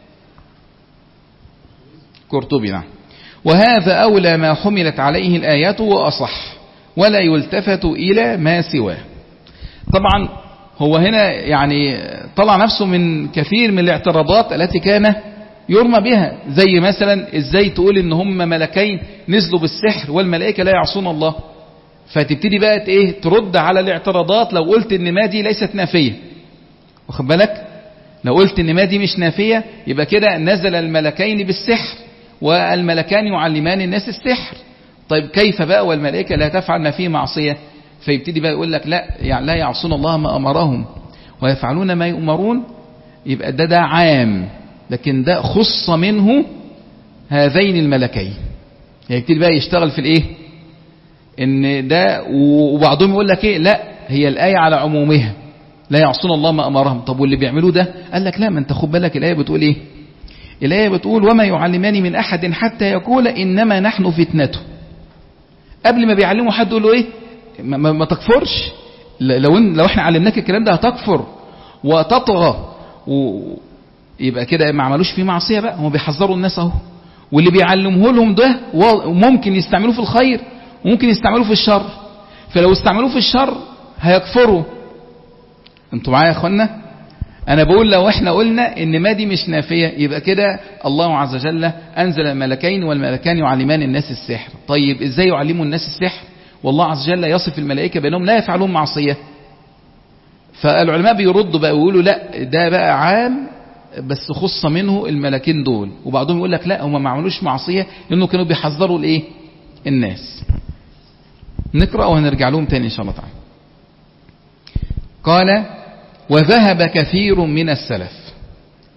قرطبي. نعم. وهذا أولى ما حملت عليه الآية وأصح ولا يلتفت إلى ما سواه. طبعا هو هنا يعني طلع نفسه من كثير من الاعتراضات التي كان يرمى بها، زي مثلا ازاي تقول ان هم ملكين نزلوا بالسحر والملائكة لا يعصون الله، فتبتدي بقى ايه ترد على الاعتراضات. لو قلت ان ما دي ليست نافية، واخد بالك؟ لو قلت ان ما دي مش نافية يبقى كده نزل الملكين بالسحر والملكان يعلمان الناس السحر. طيب كيف بقى والملائكة لا تفعل ما فيه معصية؟ فيبتدي بقى يقول لك لا يعني لا يعصون الله ما أمرهم ويفعلون ما يؤمرون. يبقى ده ده عام، لكن ده خص منه هذين الملكين. يبتدي بقى يشتغل في الايه؟ ان ده وبعضهم يقول لك ايه لا هي الآية على عمومها لا يعصون الله ما أمرهم. طب واللي بيعملوه ده؟ قال لك لا ما انت خد بالك الآية بتقول ايه؟ الآية بتقول وما يعلمان من أحد حتى يقول إنما نحن فتنته. قبل ما بيعلموا حد يقول له ايه؟ ما, ما, ما تكفرش. لو لو احنا علمناك الكلام ده هتكفر وتطغى، ويبقى كده ما عملوش فيه معصية بقى. هم بيحذروا الناس اهو، واللي بيعلمه لهم ده ممكن يستعملوه في الخير وممكن يستعملوه في الشر، فلو استعملوه في الشر هيكفروا. انتوا معايا يا اخوانا؟ انا بقول لو احنا قلنا ان ما دي مش نافية يبقى كده الله عز وجل انزل الملكين والملكان يعلمان الناس السحر. طيب ازاي يعلموا الناس السحر والله عز وجل يصف الملائكة بأنهم لا يفعلون معصية؟ فالعلماء بيردوا بقى ويقولوا لا ده بقى عام بس خص منه الملكين دول، وبعضهم يقول لك لا هم ما عملوش معصية لانه كانوا بيحذروا الايه؟ الناس. نقرأ وهنرجع لهم تاني ان شاء الله تعالى. قال وذهب كثير من السلف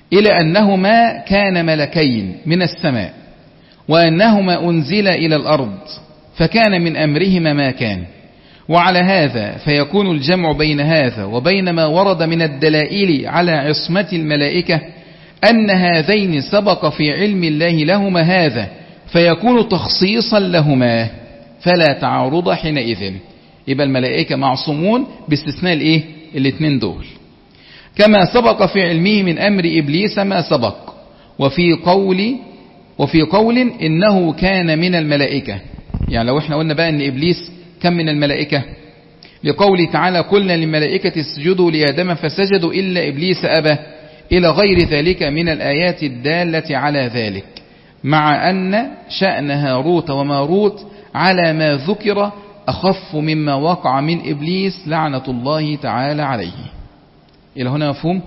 إلى أنهما كان ملكين من السماء وأنهما أنزل إلى الأرض فكان من أمرهما ما كان. وعلى هذا فيكون الجمع بين هذا وبين ما ورد من الدلائل على عصمة الملائكة أن هذين سبق في علم الله لهما هذا فيكون تخصيصا لهما فلا تعارض حينئذ. يبقى الملائكة معصومون باستثناء الايه الاثنين دول، كما سبق في علمه من أمر إبليس ما سبق. وفي قول وفي قول إنه كان من الملائكة، يعني لو احنا قلنا بقى ان إبليس كم من الملائكة، لقوله تعالى قلنا للملائكة اسجدوا لآدم فسجدوا إلا إبليس أبى، إلى غير ذلك من الآيات الدالة على ذلك، مع أن شأن هاروت وماروت على ما ذكر أخف مما وقع من إبليس لعنة الله تعالى عليه. إلى هنا مفهوم؟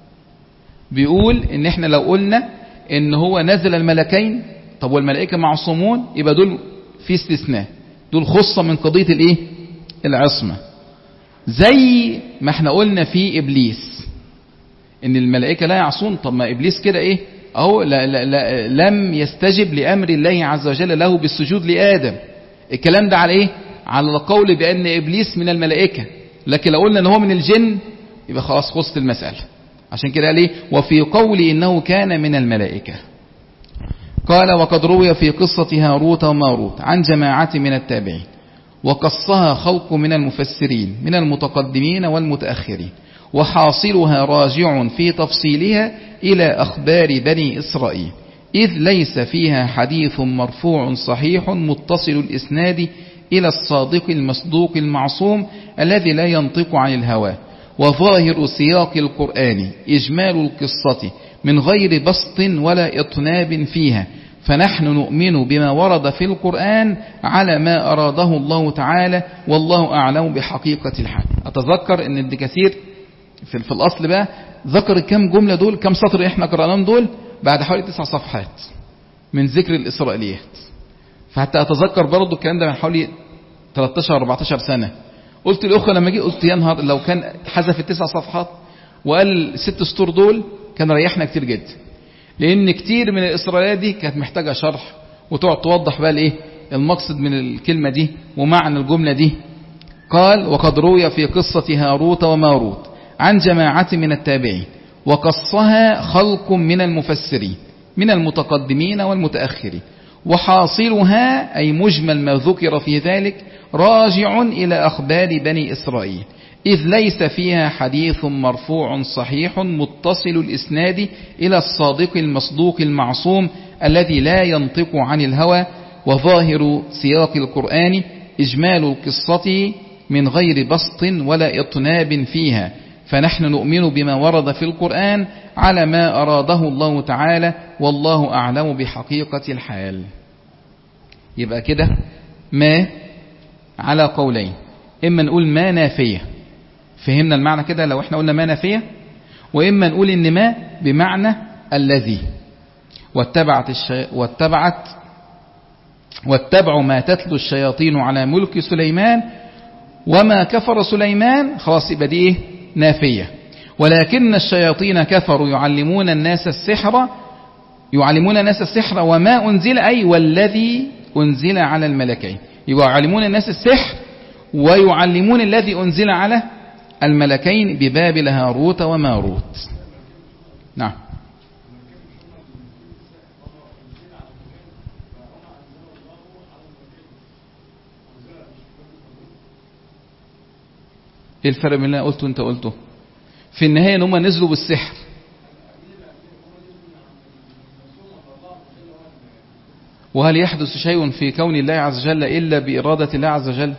بيقول إن إحنا لو قلنا إن هو نزل الملكين، طب والملائكة معصومون، يبقى دول في استثناء، دول خصة من قضية الإيه؟ العصمة. زي ما إحنا قلنا في إبليس إن الملائكة لا يعصون، طب ما إبليس كده إيه؟ أهو لا لا لا لم يستجب لأمر الله عز وجل له بالسجود لآدم. الكلام ده على إيه؟ على القول بأن إبليس من الملائكة، لكن لو قلنا إن هو من الجن يبقى خلاص خصت المسألة. عشان كده قال إيه؟ وفي قول إنه كان من الملائكة. قال وقد روي في قصة هاروت وماروت عن جماعة من التابعين، وقصها خلق من المفسرين من المتقدمين والمتأخرين، وحاصلها راجع في تفصيلها إلى أخبار بني إسرائيل، إذ ليس فيها حديث مرفوع صحيح متصل الإسناد إلى الصادق المصدوق المعصوم الذي لا ينطق عن الهوى. وظاهر سياق القرآن إجمال القصة من غير بسط ولا إطناب فيها، فنحن نؤمن بما ورد في القرآن على ما أراده الله تعالى، والله أعلم بحقيقة الحال. أتذكر أن ابن كثير في, في الأصل بقى ذكر كم جملة دول، كم سطر إحنا قرأناهم دول بعد حوالي تسع صفحات من ذكر الإسرائيليات. فحتى أتذكر برضو الكلام ده من حوالي ثلاثة عشر أربعة عشر سنة. قلت للأخوة لما جي قلت يا نهار لو كان حذف التسع صفحات وقال الست سطور دول كان ريحنا كتير جدا، لأن كتير من الإسرائيليات دي كانت محتاجة شرح وتقعد توضح بقى الإيه المقصد من الكلمة دي ومعنى الجملة دي. قال وقد روي في قصة هاروت وماروت عن جماعة من التابعين، وقصها خلق من المفسرين من المتقدمين والمتأخرين، وحاصلها أي مجمل ما ذكر في ذلك راجع إلى أخبار بني إسرائيل، إذ ليس فيها حديث مرفوع صحيح متصل الإسناد إلى الصادق المصدوق المعصوم الذي لا ينطق عن الهوى. وظاهر سياق القرآن إجمال القصة من غير بسط ولا إطناب فيها، فنحن نؤمن بما ورد في القرآن على ما أراده الله تعالى، والله أعلم بحقيقة الحال. يبقى كده ما على قولين، إما نقول ما نافية، فهمنا المعنى كده لو احنا قلنا ما نافية، وإما نقول إن ما بمعنى الذي، واتبعت الشي... واتبعت واتبعوا ما تتلو الشياطين على ملك سليمان وما كفر سليمان، خلاص يبقى دي إيه؟ نافية. ولكن الشياطين كفروا يعلمون الناس السحر يعلمون الناس السحر وما أنزل أي والذي أنزل على الملكين، يبقى يعلمون الناس السحر ويعلمون الذي أنزل على الملكين ببابل هاروت وماروت. نعم. ايه الفرق بين اللي انا قلته وانت قلته؟ في النهاية ان هم نزلوا بالسحر. وهل يحدث شيء في كون الله عز وجل إلا بإرادة الله عز وجل؟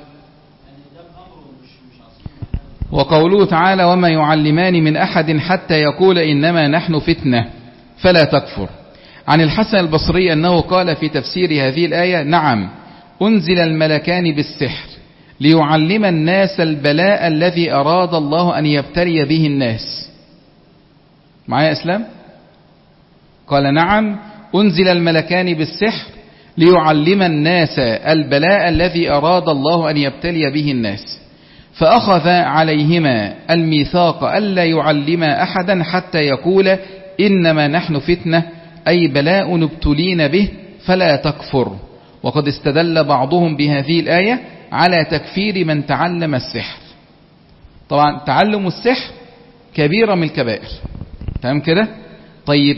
وقوله تعالى وما يعلمان من أحد حتى يقول إنما نحن فتنة فلا تكفر. عن الحسن البصري أنه قال في تفسير هذه الآية نعم أنزل الملكان بالسحر ليعلم الناس البلاء الذي أراد الله أن يبتلي به الناس. معايا إسلام؟ قال نعم أنزل الملكان بالسحر ليعلم الناس البلاء الذي أراد الله أن يبتلي به الناس، فأخذ عليهما الميثاق ألا يعلم أحدا حتى يقول إنما نحن فتنة أي بلاء نبتلين به فلا تكفر. وقد استدل بعضهم بهذه الآية على تكفير من تعلم السحر. طبعا تعلم السحر كبيرة من الكبائر، تمام كده؟ طيب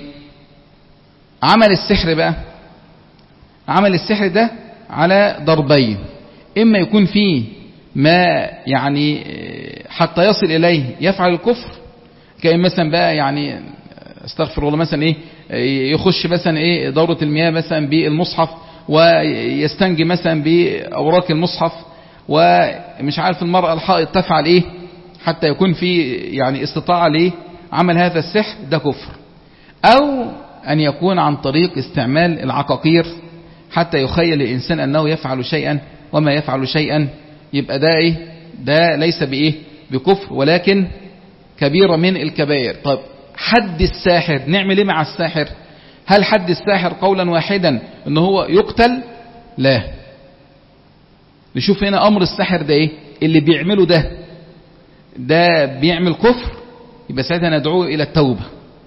عمل السحر بقى، عمل السحر ده على ضربين، إما يكون فيه ما يعني حتى يصل إليه يفعل الكفر، كأن مثلا بقى يعني استغفر الله مثلا إيه يخش مثلا إيه دورة المياه مثلا بالمصحف ويستنجي مثلا بأوراق المصحف، ومش عارف المرأة الحائض تفعل إيه حتى يكون في يعني استطاعة ليه عمل هذا السحر، ده كفر. أو أن يكون عن طريق استعمال العقاقير حتى يخيل الإنسان أنه يفعل شيئا وما يفعل شيئا، يبقى ده إيه؟ ده ليس بإيه؟ بكفر، ولكن كبيرة من الكبائر. طيب حد الساحر نعمل إيه مع الساحر؟ هل حد الساحر قولا واحدا أنه هو يقتل؟ لا. نشوف هنا أمر الساحر ده إيه؟ اللي بيعمله ده ده بيعمل كفر، يبقى ساعتها ندعوه إلى التوبة،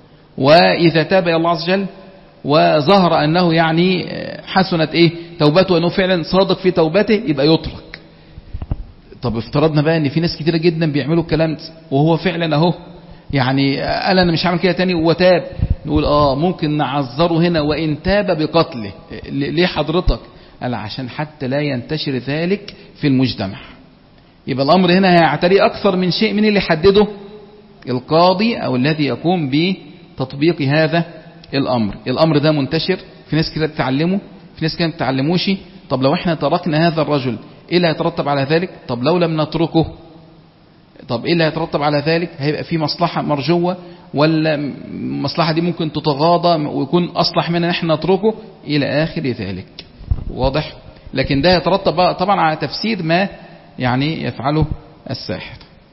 وإذا تاب إلى الله عز وجل وظهر أنه يعني حسنت إيه توبته وأنه فعلا صادق في توبته يبقى يترك. طب افترضنا بقى أن في ناس كتيرة جدا بيعملوا الكلام وهو فعلا أهو يعني قال أنا مش هعمل كده تاني وتاب، نقول آه ممكن نعذره هنا وإن تاب بقتله. ليه حضرتك؟ قال عشان حتى لا ينتشر ذلك في المجتمع. يبقى الأمر هنا هيعتري أكثر من شيء، من اللي حدده؟ القاضي أو الذي يقوم بتطبيق هذا الأمر. الأمر ده منتشر، في ناس كده بتعلمه، في ناس كده ما بتعلموش. طب لو احنا تركنا هذا الرجل ايه اللي هيترتب على ذلك؟ طب لو لم نتركه طب ايه اللي هيترتب على ذلك؟ هيبقى في مصلحة مرجوة، ولا المصلحة دي ممكن تتغاضى ويكون أصلح مننا احنا نتركه إلى آخر ذلك. واضح؟ لكن ده يترتب طبعا على تفسير ما يعني يفعله الساحر.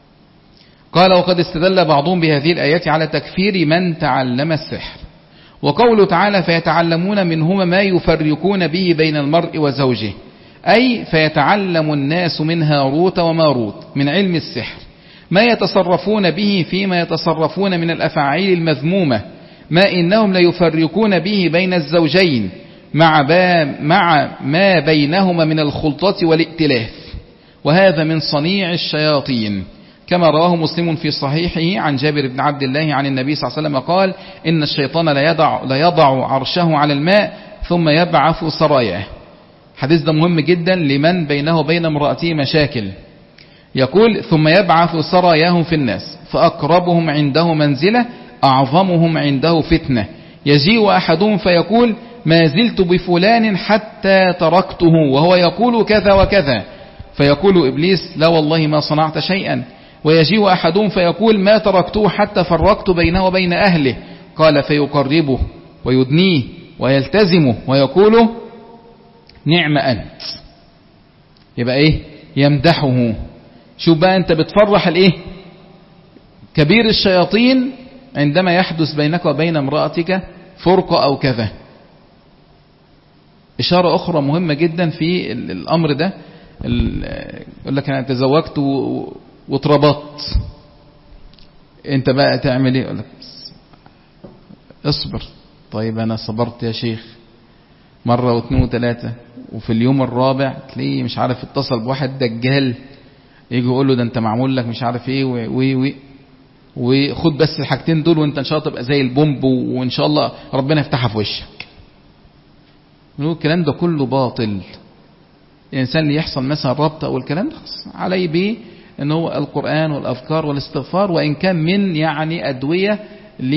قال وقد استدل بعضهم بهذه الآيات على تكفير من تعلم السحر. وقوله تعالى فيتعلمون منهما ما يفرقون به بين المرء وزوجه، أي فيتعلم الناس من هاروت وماروت من علم السحر ما يتصرفون به فيما يتصرفون من الأفاعيل المذمومة، ما إنهم ليفرقون به بين الزوجين مع, مع ما بينهما من الخلطة والائتلاف، وهذا من صنيع الشياطين، كما رواه مسلم في صحيحه عن جابر بن عبد الله عن النبي صلى الله عليه وسلم قال إن الشيطان لا يضع, لا يضع عرشه على الماء ثم يبعث سراياه. حديث ده مهم جدا لمن بينه وبين امرأته مشاكل. يقول ثم يبعث سراياهم في الناس فأقربهم عنده منزلة أعظمهم عنده فتنة، يجيء أحدهم فيقول ما زلت بفلان حتى تركته وهو يقول كذا وكذا، فيقول إبليس لا والله ما صنعت شيئا، ويجيء أحدهم فيقول ما تركته حتى فرقت بينه وبين أهله، قال فيقربه ويدنيه ويلتزمه ويقول نعم أنت. يبقى إيه؟ يمدحه. شوف بقى أنت بتفرح الإيه؟ كبير الشياطين عندما يحدث بينك وبين امرأتك فرقة أو كذا. إشارة أخرى مهمة جدا في الأمر ده، يقول لك أنا تزوجت واتربطت، أنت بقى تعمل إيه؟ يقول لك اصبر. طيب أنا صبرت يا شيخ مرة واثنين وثلاثة، وفي اليوم الرابع تلاقيه مش عارف اتصل بواحد دجال يجي يقول له ده أنت معمول لك مش عارف إيه وي وي وخد بس الحاجتين دول وأنت إن شاء الله تبقى زي البومب وإن شاء الله ربنا يفتحها في وشك. الكلام ده كله باطل. الإنسان اللي يحصل مثلا ربط أو الكلام ده عليه به إن هو القرآن والأذكار والاستغفار، وإن كان من يعني أدوية ل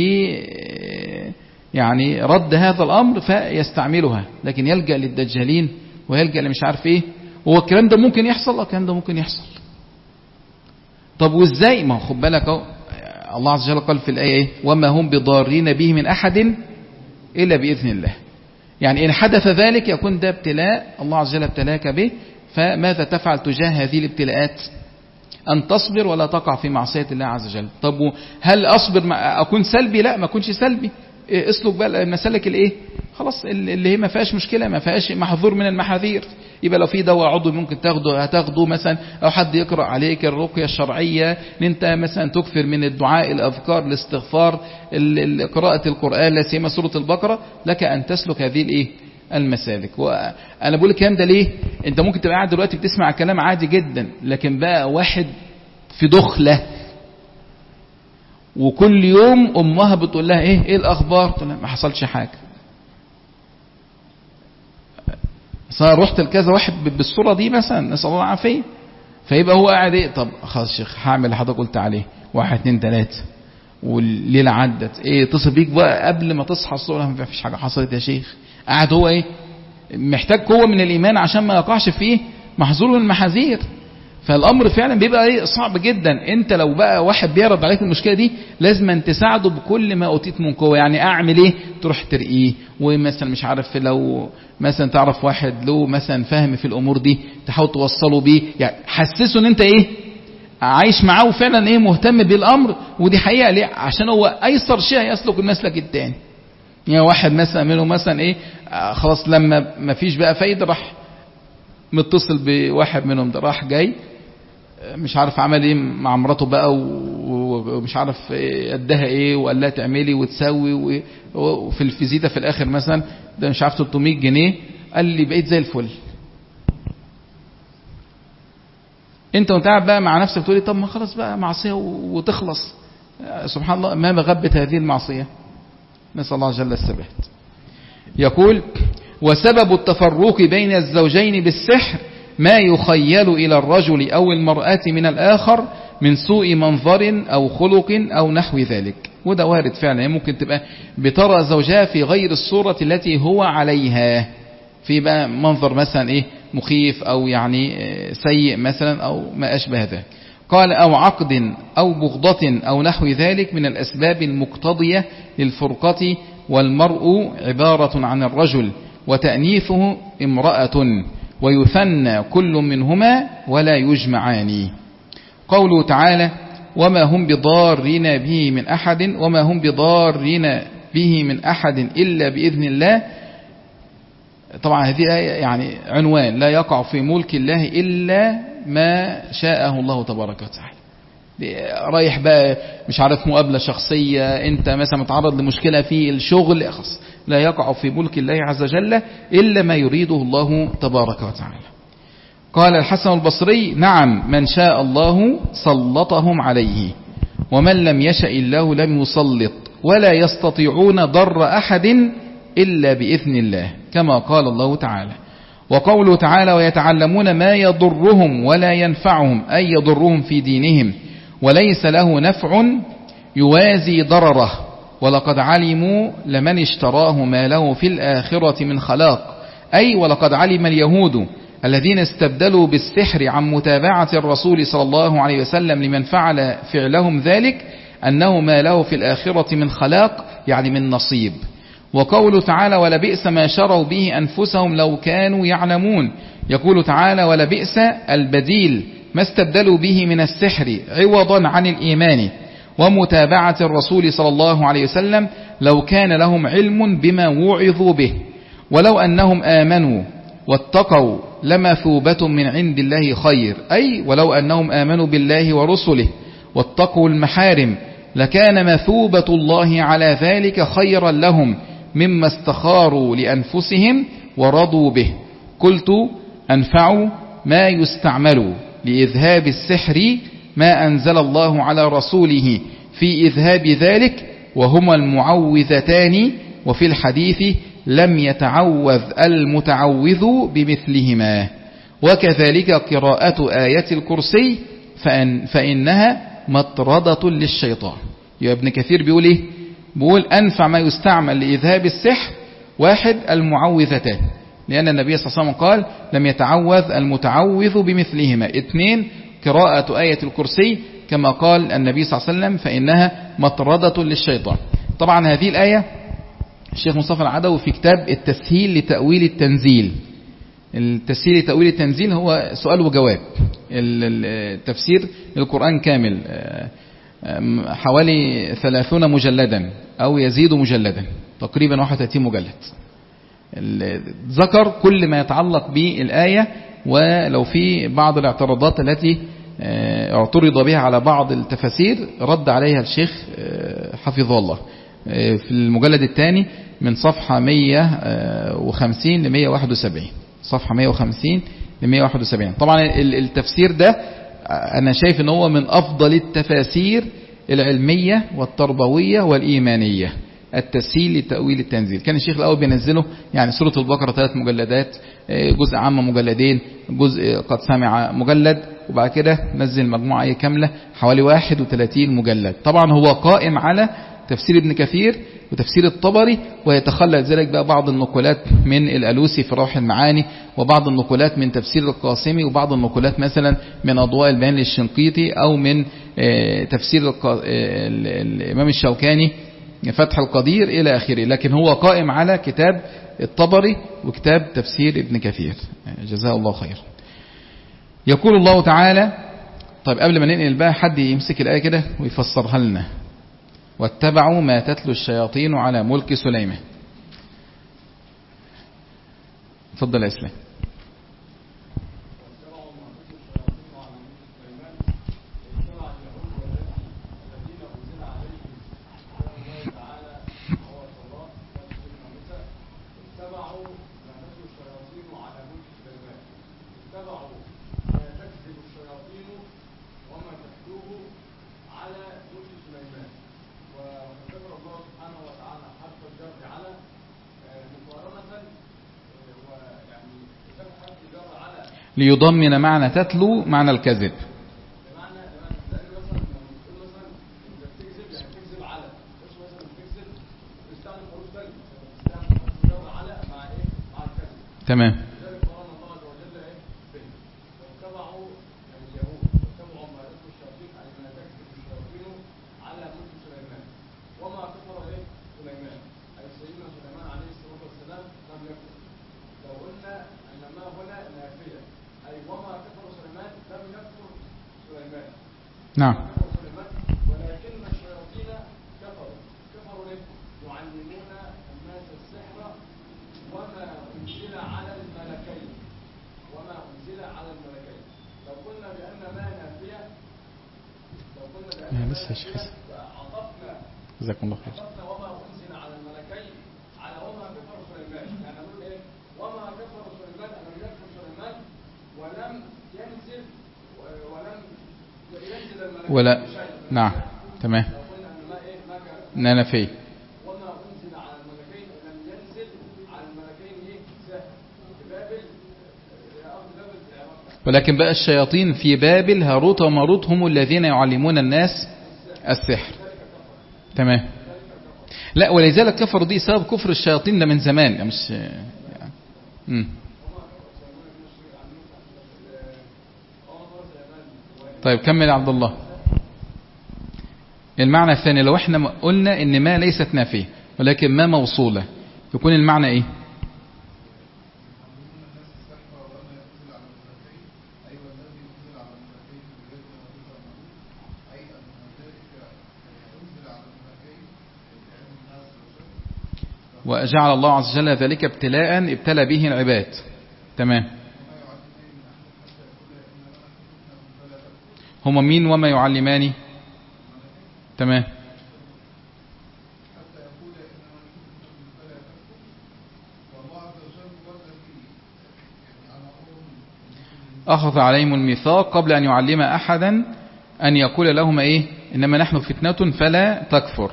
يعني رد هذا الأمر فيستعملها، لكن يلجأ للدجالين ويلجأ لمش عارف إيه. هو الكلام ده ممكن يحصل، الكلام ده ممكن يحصل. طب وإزاي؟ ما خد بالك الله عز وجل قال في الآية إيه؟ وما هم بضارين به من أحد إلا بإذن الله. يعني إن حدث ذلك يكون ده ابتلاء الله عز وجل ابتلاك به، فماذا تفعل تجاه هذه الابتلاءات؟ أن تصبر ولا تقع في معصية الله عز وجل. طب هل أصبر أكون سلبي؟ لا، ما أكونش سلبي. اسلك بقى المسالك الايه خلاص اللي هي ما فيهاش مشكلة، ما فيهاش محظور من المحاذير. يبقى لو في دواء عضوي ممكن تاخده هتاخده مثلا، او حد يقرأ عليك الرقية الشرعية ان انت مثلا تكثر من الدعاء، الاذكار، الاستغفار، قراءة القرآن، لا سيما سورة البقرة، لك ان تسلك هذه الايه المسالك. وانا بقول الكلام ده ليه؟ انت ممكن تبقى قاعد دلوقتي بتسمع كلام عادي جدا، لكن بقى واحد في دخلة وكل يوم امها بتقول لها ايه ايه الاخبار، تقول لها ما حصلش حاجة. صار رحت لكذا واحد بالصورة دي مثلا، نسأل الله العافية، فيبقى هو قاعد ايه، طب خلاص شيخ هعمل اللي حضرتك قلت عليه، واحد اتنين تلاتة، والليلة عدت، ايه اتصل بيك بقى قبل ما تصحى الصبح، ما فيش حاجة حصلت يا شيخ. قاعد هو ايه محتاج قوة من الايمان عشان ما يقعش فيه محظور من المحاذير. فالامر فعلا بيبقى ايه صعب جدا. انت لو بقى واحد بيعرض عليك المشكله دي لازم أن تساعده بكل ما اوتيت من قوه. يعني اعمل ايه؟ تروح ترقيه، ومثلا مش عارف لو مثلا تعرف واحد له مثلا فهم في الامور دي تحاول توصله بيه، يعني حسسه ان انت ايه عايش معاه وفعلا ايه مهتم بالامر. ودي حقيقه ليه؟ عشان هو ايسر شيء يسلك المسلك الثاني. يعني واحد مثلا منه مثلا ايه آه خلاص لما ما فيش بقى فايده راح متصل بواحد منهم، ده راح جاي مش عارف عمل ايه مع مراته بقى، ومش عارف ادها ايه وقال لها تعملي وتسوي، وفي الفيزيتا في الاخر مثلا ده مش عارف ثلاثمية جنيه، قال لي بقيت زي الفل. انت وانت قاعد بقى مع نفسك تقولي طب ما خلاص بقى معصيه وتخلص. سبحان الله ما مغبت هذه المعصيه، نسال الله جل الثبات. يقول وسبب التفرق بين الزوجين بالسحر ما يخيل إلى الرجل أو المرأة من الآخر من سوء منظر أو خلق أو نحو ذلك. وده وارد فعلا، ممكن تبقى بترى زوجها في غير الصورة التي هو عليها، في بقى منظر مثلا إيه مخيف أو يعني سيء مثلا أو ما أشبه ذلك. قال أو عقد أو بغضة أو نحو ذلك من الأسباب المقتضية للفرقة، والمرء عبارة عن الرجل وتأنيثه امرأة، ويثنى كل منهما ولا يجمعان. قوله تعالى وما هم بضارين به من أحد وما هم بضارين به من أحد إلا بإذن الله. طبعا هذه يعني عنوان لا يقع في ملك الله إلا ما شاءه الله تبارك وتعالى. رايح بقى مش عارف مقابلة شخصية، انت مثلا متعرض لمشكلة في الشغل، خلاص لا يقع في ملك الله عز وجل إلا ما يريده الله تبارك وتعالى. قال الحسن البصري نعم من شاء الله سلطهم عليه، ومن لم يشاء الله لم يسلط، ولا يستطيعون ضر أحد إلا بإذن الله كما قال الله تعالى. وقوله تعالى ويتعلمون ما يضرهم ولا ينفعهم، أي يضرهم في دينهم، وليس له نفع يوازي ضرره، ولقد علموا لمن اشتراه ما له في الآخرة من خلاق، أي ولقد علم اليهود الذين استبدلوا بالسحر عن متابعة الرسول صلى الله عليه وسلم لمن فعل فعلهم ذلك أنه ما له في الآخرة من خلاق، يعني من نصيب. وقوله تعالى ولبئس ما شروا به أنفسهم لو كانوا يعلمون. يقول تعالى ولبئس البديل ما استبدلوا به من السحر عوضا عن الإيمان ومتابعة الرسول صلى الله عليه وسلم لو كان لهم علم بما وعظوا به، ولو أنهم آمنوا واتقوا لمثوبة من عند الله خير، أي ولو أنهم آمنوا بالله ورسله واتقوا المحارم لكان مثوبة الله على ذلك خيرا لهم مما استخاروا لأنفسهم ورضوا به. قلت أنفعوا ما يستعمل لإذهاب السحر ما أنزل الله على رسوله في إذهاب ذلك، وهما المعوذتان، وفي الحديث لم يتعوذ المتعوذ بمثلهما. وكذلك قراءة آية الكرسي فإن فإنها مطردة للشيطان. يا ابن كثير بيقول إيه؟ بيقول أنفع ما يستعمل لإذهاب السحر واحد المعوذتان، لأن النبي صلى الله عليه وسلم قال لم يتعوذ المتعوذ بمثلهما. اثنين قراءة آية الكرسي كما قال النبي صلى الله عليه وسلم فإنها مطردة للشيطان. طبعا هذه الآية الشيخ مصطفى العدوي في كتاب التسهيل لتأويل التنزيل. التسهيل لتأويل التنزيل هو سؤال وجواب، التفسير القرآن كامل حوالي ثلاثون مجلدا أو يزيد مجلدا. تقريبا واحد وثلاثين مجلد. ذكر كل ما يتعلق بالآية، ولو في بعض الاعتراضات التي اعترض بها على بعض التفاسير رد عليها الشيخ حفظه الله في المجلد الثاني من صفحة مئة وخمسين ل مئة وواحد وسبعين، صفحة مئة وخمسين ل مئة وواحد وسبعين. طبعا التفسير ده أنا شايف أنه هو من أفضل التفاسير العلمية والتربوية والإيمانية، التسهيل لتأويل التنزيل. كان الشيخ الأول بينزله يعني سورة البقرة ثلاث مجلدات، جزء عام مجلدين، جزء قد سمع مجلد، وبعد كده نزل مجموعة كاملة حوالي واحد وثلاثين مجلد. طبعا هو قائم على تفسير ابن كثير وتفسير الطبري، ويتخلى ذلك بقى بعض النقولات من الألوسي في روح المعاني، وبعض النقولات من تفسير القاسمي، وبعض النقولات مثلا من أضواء البيان للشنقيطي، أو من تفسير الإمام الشوكاني فتح القدير إلى آخره. لكن هو قائم على كتاب الطبري وكتاب تفسير ابن كثير، جزاه الله خير. يقول الله تعالى، طيب قبل ما ننقل بقى حد يمسك الآية كده ويفسرها لنا. واتبعوا ما تتلو الشياطين على ملك سليمان. تفضل يا إسلام. ليضمن معنى تتلو معنى الكذب. تمام. نعم. ولكن الشياطين كفروا كفروا ليه؟ يعلمون الناس السحر وما أنزل على الملكين وما أنزل على الملكين. لو قلنا بأن ما نافية لو قلنا بأن ما نافية عطفنا جزاكم الله خير عطفنا وما أنزل على الملكين على وما كفر سليمان. يعني نقول إيه؟ وما كفر سليمان أن يكفر سليمان ولم ينزل ولم ولا. نعم. تمام. نانفي. وما أنزل على الملكين لم ينزل على الملكين في بابل، ولكن بقى الشياطين في بابل هاروت وماروت هم الذين يعلمون الناس السحر. تمام. لا ولذلك كفروا دي سبب كفر الشياطين ده من زمان مش يعني. امم طيب كمل يا عبد الله. المعنى الثاني لو احنا قلنا ان ما ليست نافية ولكن ما موصولة يكون المعنى ايه؟ وجعل الله عز وجل ذلك ابتلاء ابتلى به العباد. تمام. هما مين وما يعلماني؟ تمام. أخذ عليهم الميثاق قبل أن يعلم أحدا أن يقول لهم إيه؟ إنما نحن فتنة فلا تكفر.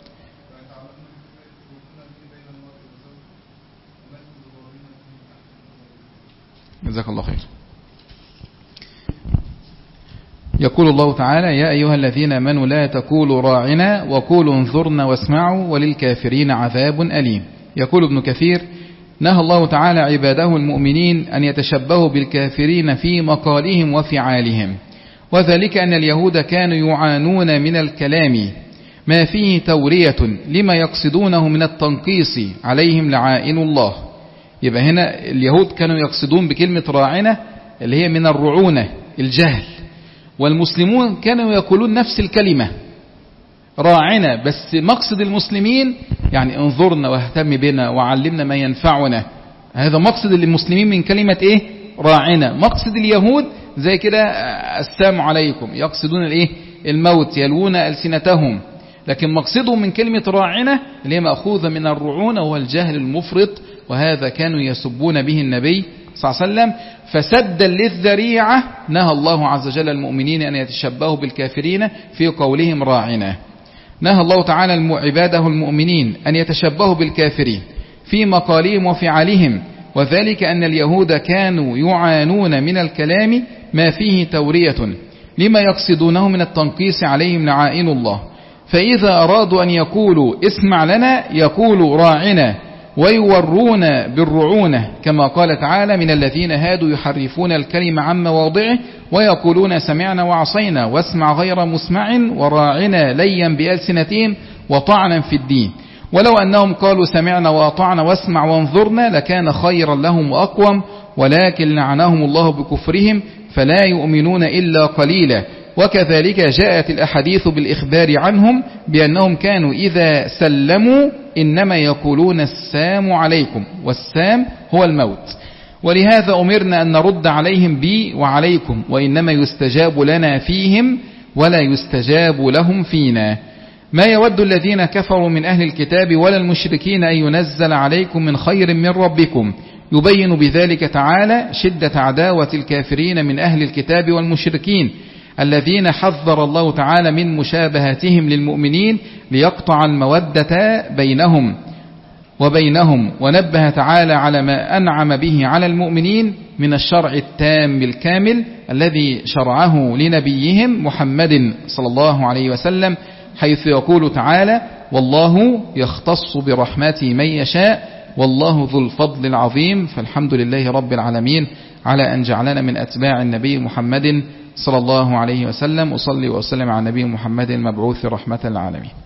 جزاك الله خير. يقول الله تعالى يا أيها الذين آمنوا لا تقولوا راعنا وقولوا انظرنا واسمعوا وللكافرين عذاب أليم. يقول ابن كثير نهى الله تعالى عباده المؤمنين أن يتشبهوا بالكافرين في مقالهم وفعالهم، وذلك أن اليهود كانوا يعانون من الكلام ما فيه تورية لما يقصدونه من التنقيص عليهم لعائن الله. يبقى هنا اليهود كانوا يقصدون بكلمة راعنا اللي هي من الرعونة الجهل، والمسلمون كانوا يقولون نفس الكلمة راعنا، بس مقصد المسلمين يعني انظرنا واهتم بنا وعلمنا ما ينفعنا. هذا مقصد المسلمين من كلمة ايه؟ راعنا. مقصد اليهود زي كده السلام عليكم، يقصدون الايه؟ الموت، يلوون ألسنتهم. لكن مقصدهم من كلمة راعنا اللي هي مأخوذة من الرعونة وهو الجهل المفرط، وهذا كانوا يسبون به النبي صلى الله عليه وسلم. فسدا للذريعة نهى الله عز وجل المؤمنين أن يتشبهوا بالكافرين في قولهم راعنا. نهى الله تعالى عباده المؤمنين أن يتشبهوا بالكافرين في مقالهم وفعالهم، وذلك أن اليهود كانوا يعانون من الكلام ما فيه تورية لما يقصدونه من التنقيص عليهم لعائن الله، فإذا أرادوا أن يقولوا اسمع لنا يقولوا راعنا، ويورون بالرعونة كما قال تعالى من الذين هادوا يحرفون الكلم عن مواضعه ويقولون سمعنا وعصينا واسمع غير مسمع وراعنا ليا بألسنتهم وطعنا في الدين، ولو أنهم قالوا سمعنا وأطعنا واسمع وانظرنا لكان خيرا لهم وأقوم، ولكن لعنهم الله بكفرهم فلا يؤمنون إلا قليلا. وكذلك جاءت الأحاديث بالإخبار عنهم بأنهم كانوا إذا سلموا إنما يقولون السلام عليكم، والسام هو الموت. ولهذا أمرنا أن نرد عليهم بي وعليكم، وإنما يستجاب لنا فيهم ولا يستجاب لهم فينا. ما يود الذين كفروا من أهل الكتاب ولا المشركين أن ينزل عليكم من خير من ربكم، يبين بذلك تعالى شدة عداوة الكافرين من أهل الكتاب والمشركين الذين حذر الله تعالى من مشابهتهم للمؤمنين ليقطع المودة بينهم وبينهم، ونبه تعالى على ما أنعم به على المؤمنين من الشرع التام الكامل الذي شرعه لنبيهم محمد صلى الله عليه وسلم، حيث يقول تعالى والله يختص برحمته من يشاء والله ذو الفضل العظيم. فالحمد لله رب العالمين على أن جعلنا من أتباع النبي محمد صلى الله عليه وسلم. أصلي وأسلم على النبي محمد المبعوث رحمة للعالمين.